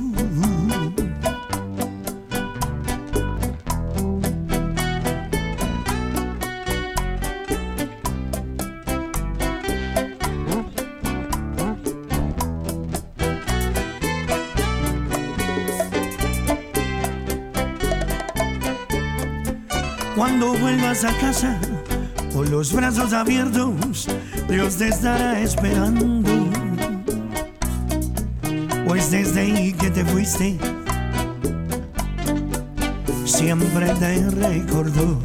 Cuando vuelvas a casa con los brazos abiertos, Dios te estará esperando. Pues desde ahí que te fuiste, siempre te recordó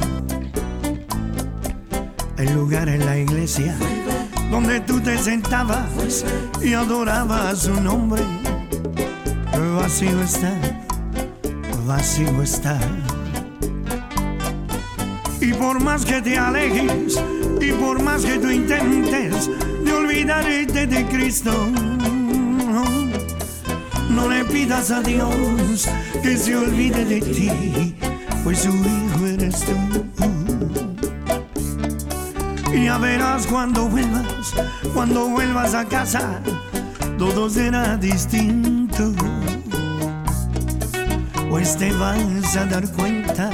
el lugar en la iglesia donde tú te sentabas y adorabas su nombre. Vacío está, vacío está. Y por más que te alejes y por más que tú intentes de olvidarte de Cristo, no le pidas a Dios que se olvide de ti, pues su hijo eres tú. Y ya verás cuando vuelvas a casa, todo será distinto, pues te vas a dar cuenta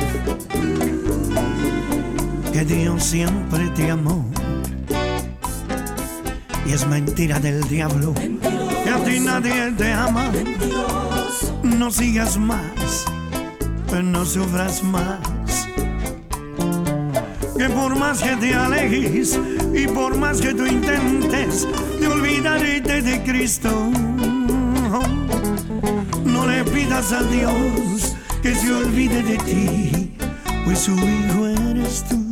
que Dios siempre te amó. Y es mentira del diablo que a ti nadie te ama. No sigas más, no sufras más. Que por más que te alejes y por más que tú intentes de olvidarte de Cristo, no le pidas a Dios que se olvide de ti, pues su hijo eres tú.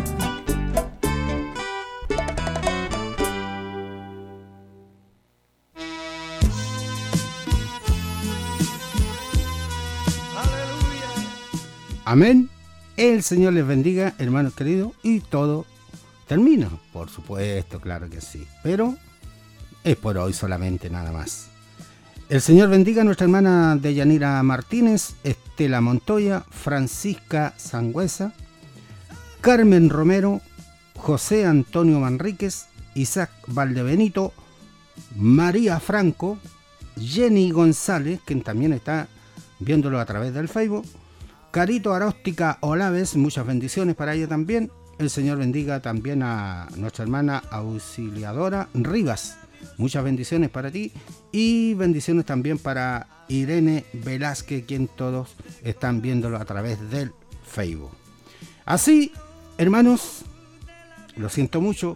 Amén. El Señor les bendiga, hermanos queridos, y todo termina, por supuesto, claro que sí, pero es por hoy solamente, nada más. El Señor bendiga a nuestra hermana Deyanira Martínez, Estela Montoya, Francisca Sangüesa, Carmen Romero, José Antonio Manríquez, Isaac Valdebenito, María Franco, Jenny González, quien también está viéndolo a través del Facebook, Carito Aróstica Olaves, muchas bendiciones para ella también. El Señor bendiga también a nuestra hermana Auxiliadora Rivas, muchas bendiciones para ti y bendiciones también para Irene Velázquez, quien todos están viéndolo a través del Facebook. Así, hermanos, lo siento mucho,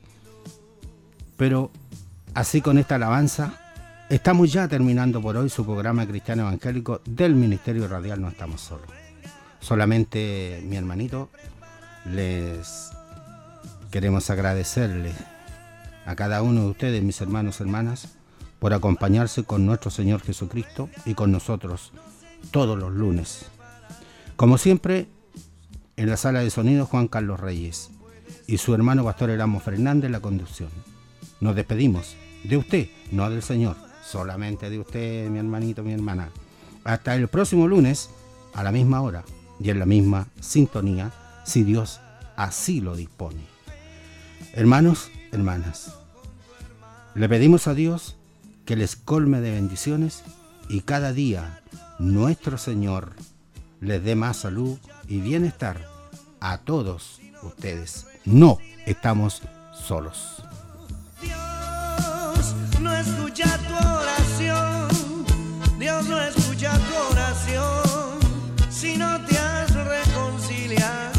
pero así con esta alabanza estamos ya terminando por hoy su programa cristiano evangélico del Ministerio Radial No Estamos Solos. Solamente, mi hermanito, les queremos agradecerles a cada uno de ustedes, mis hermanos y hermanas, por acompañarse con nuestro Señor Jesucristo y con nosotros todos los lunes. Como siempre, en la sala de sonido Juan Carlos Reyes y su hermano Pastor Erasmo Fernández en la conducción. Nos despedimos de usted, no del Señor, solamente de usted, mi hermanito, mi hermana. Hasta el próximo lunes, a la misma hora y en la misma sintonía, si Dios así lo dispone. Hermanos, hermanas, le pedimos a Dios que les colme de bendiciones y cada día nuestro Señor les dé más salud y bienestar a todos ustedes. No estamos solos. Dios no escucha tu oración, Dios no escucha tu oración si no te has reconciliado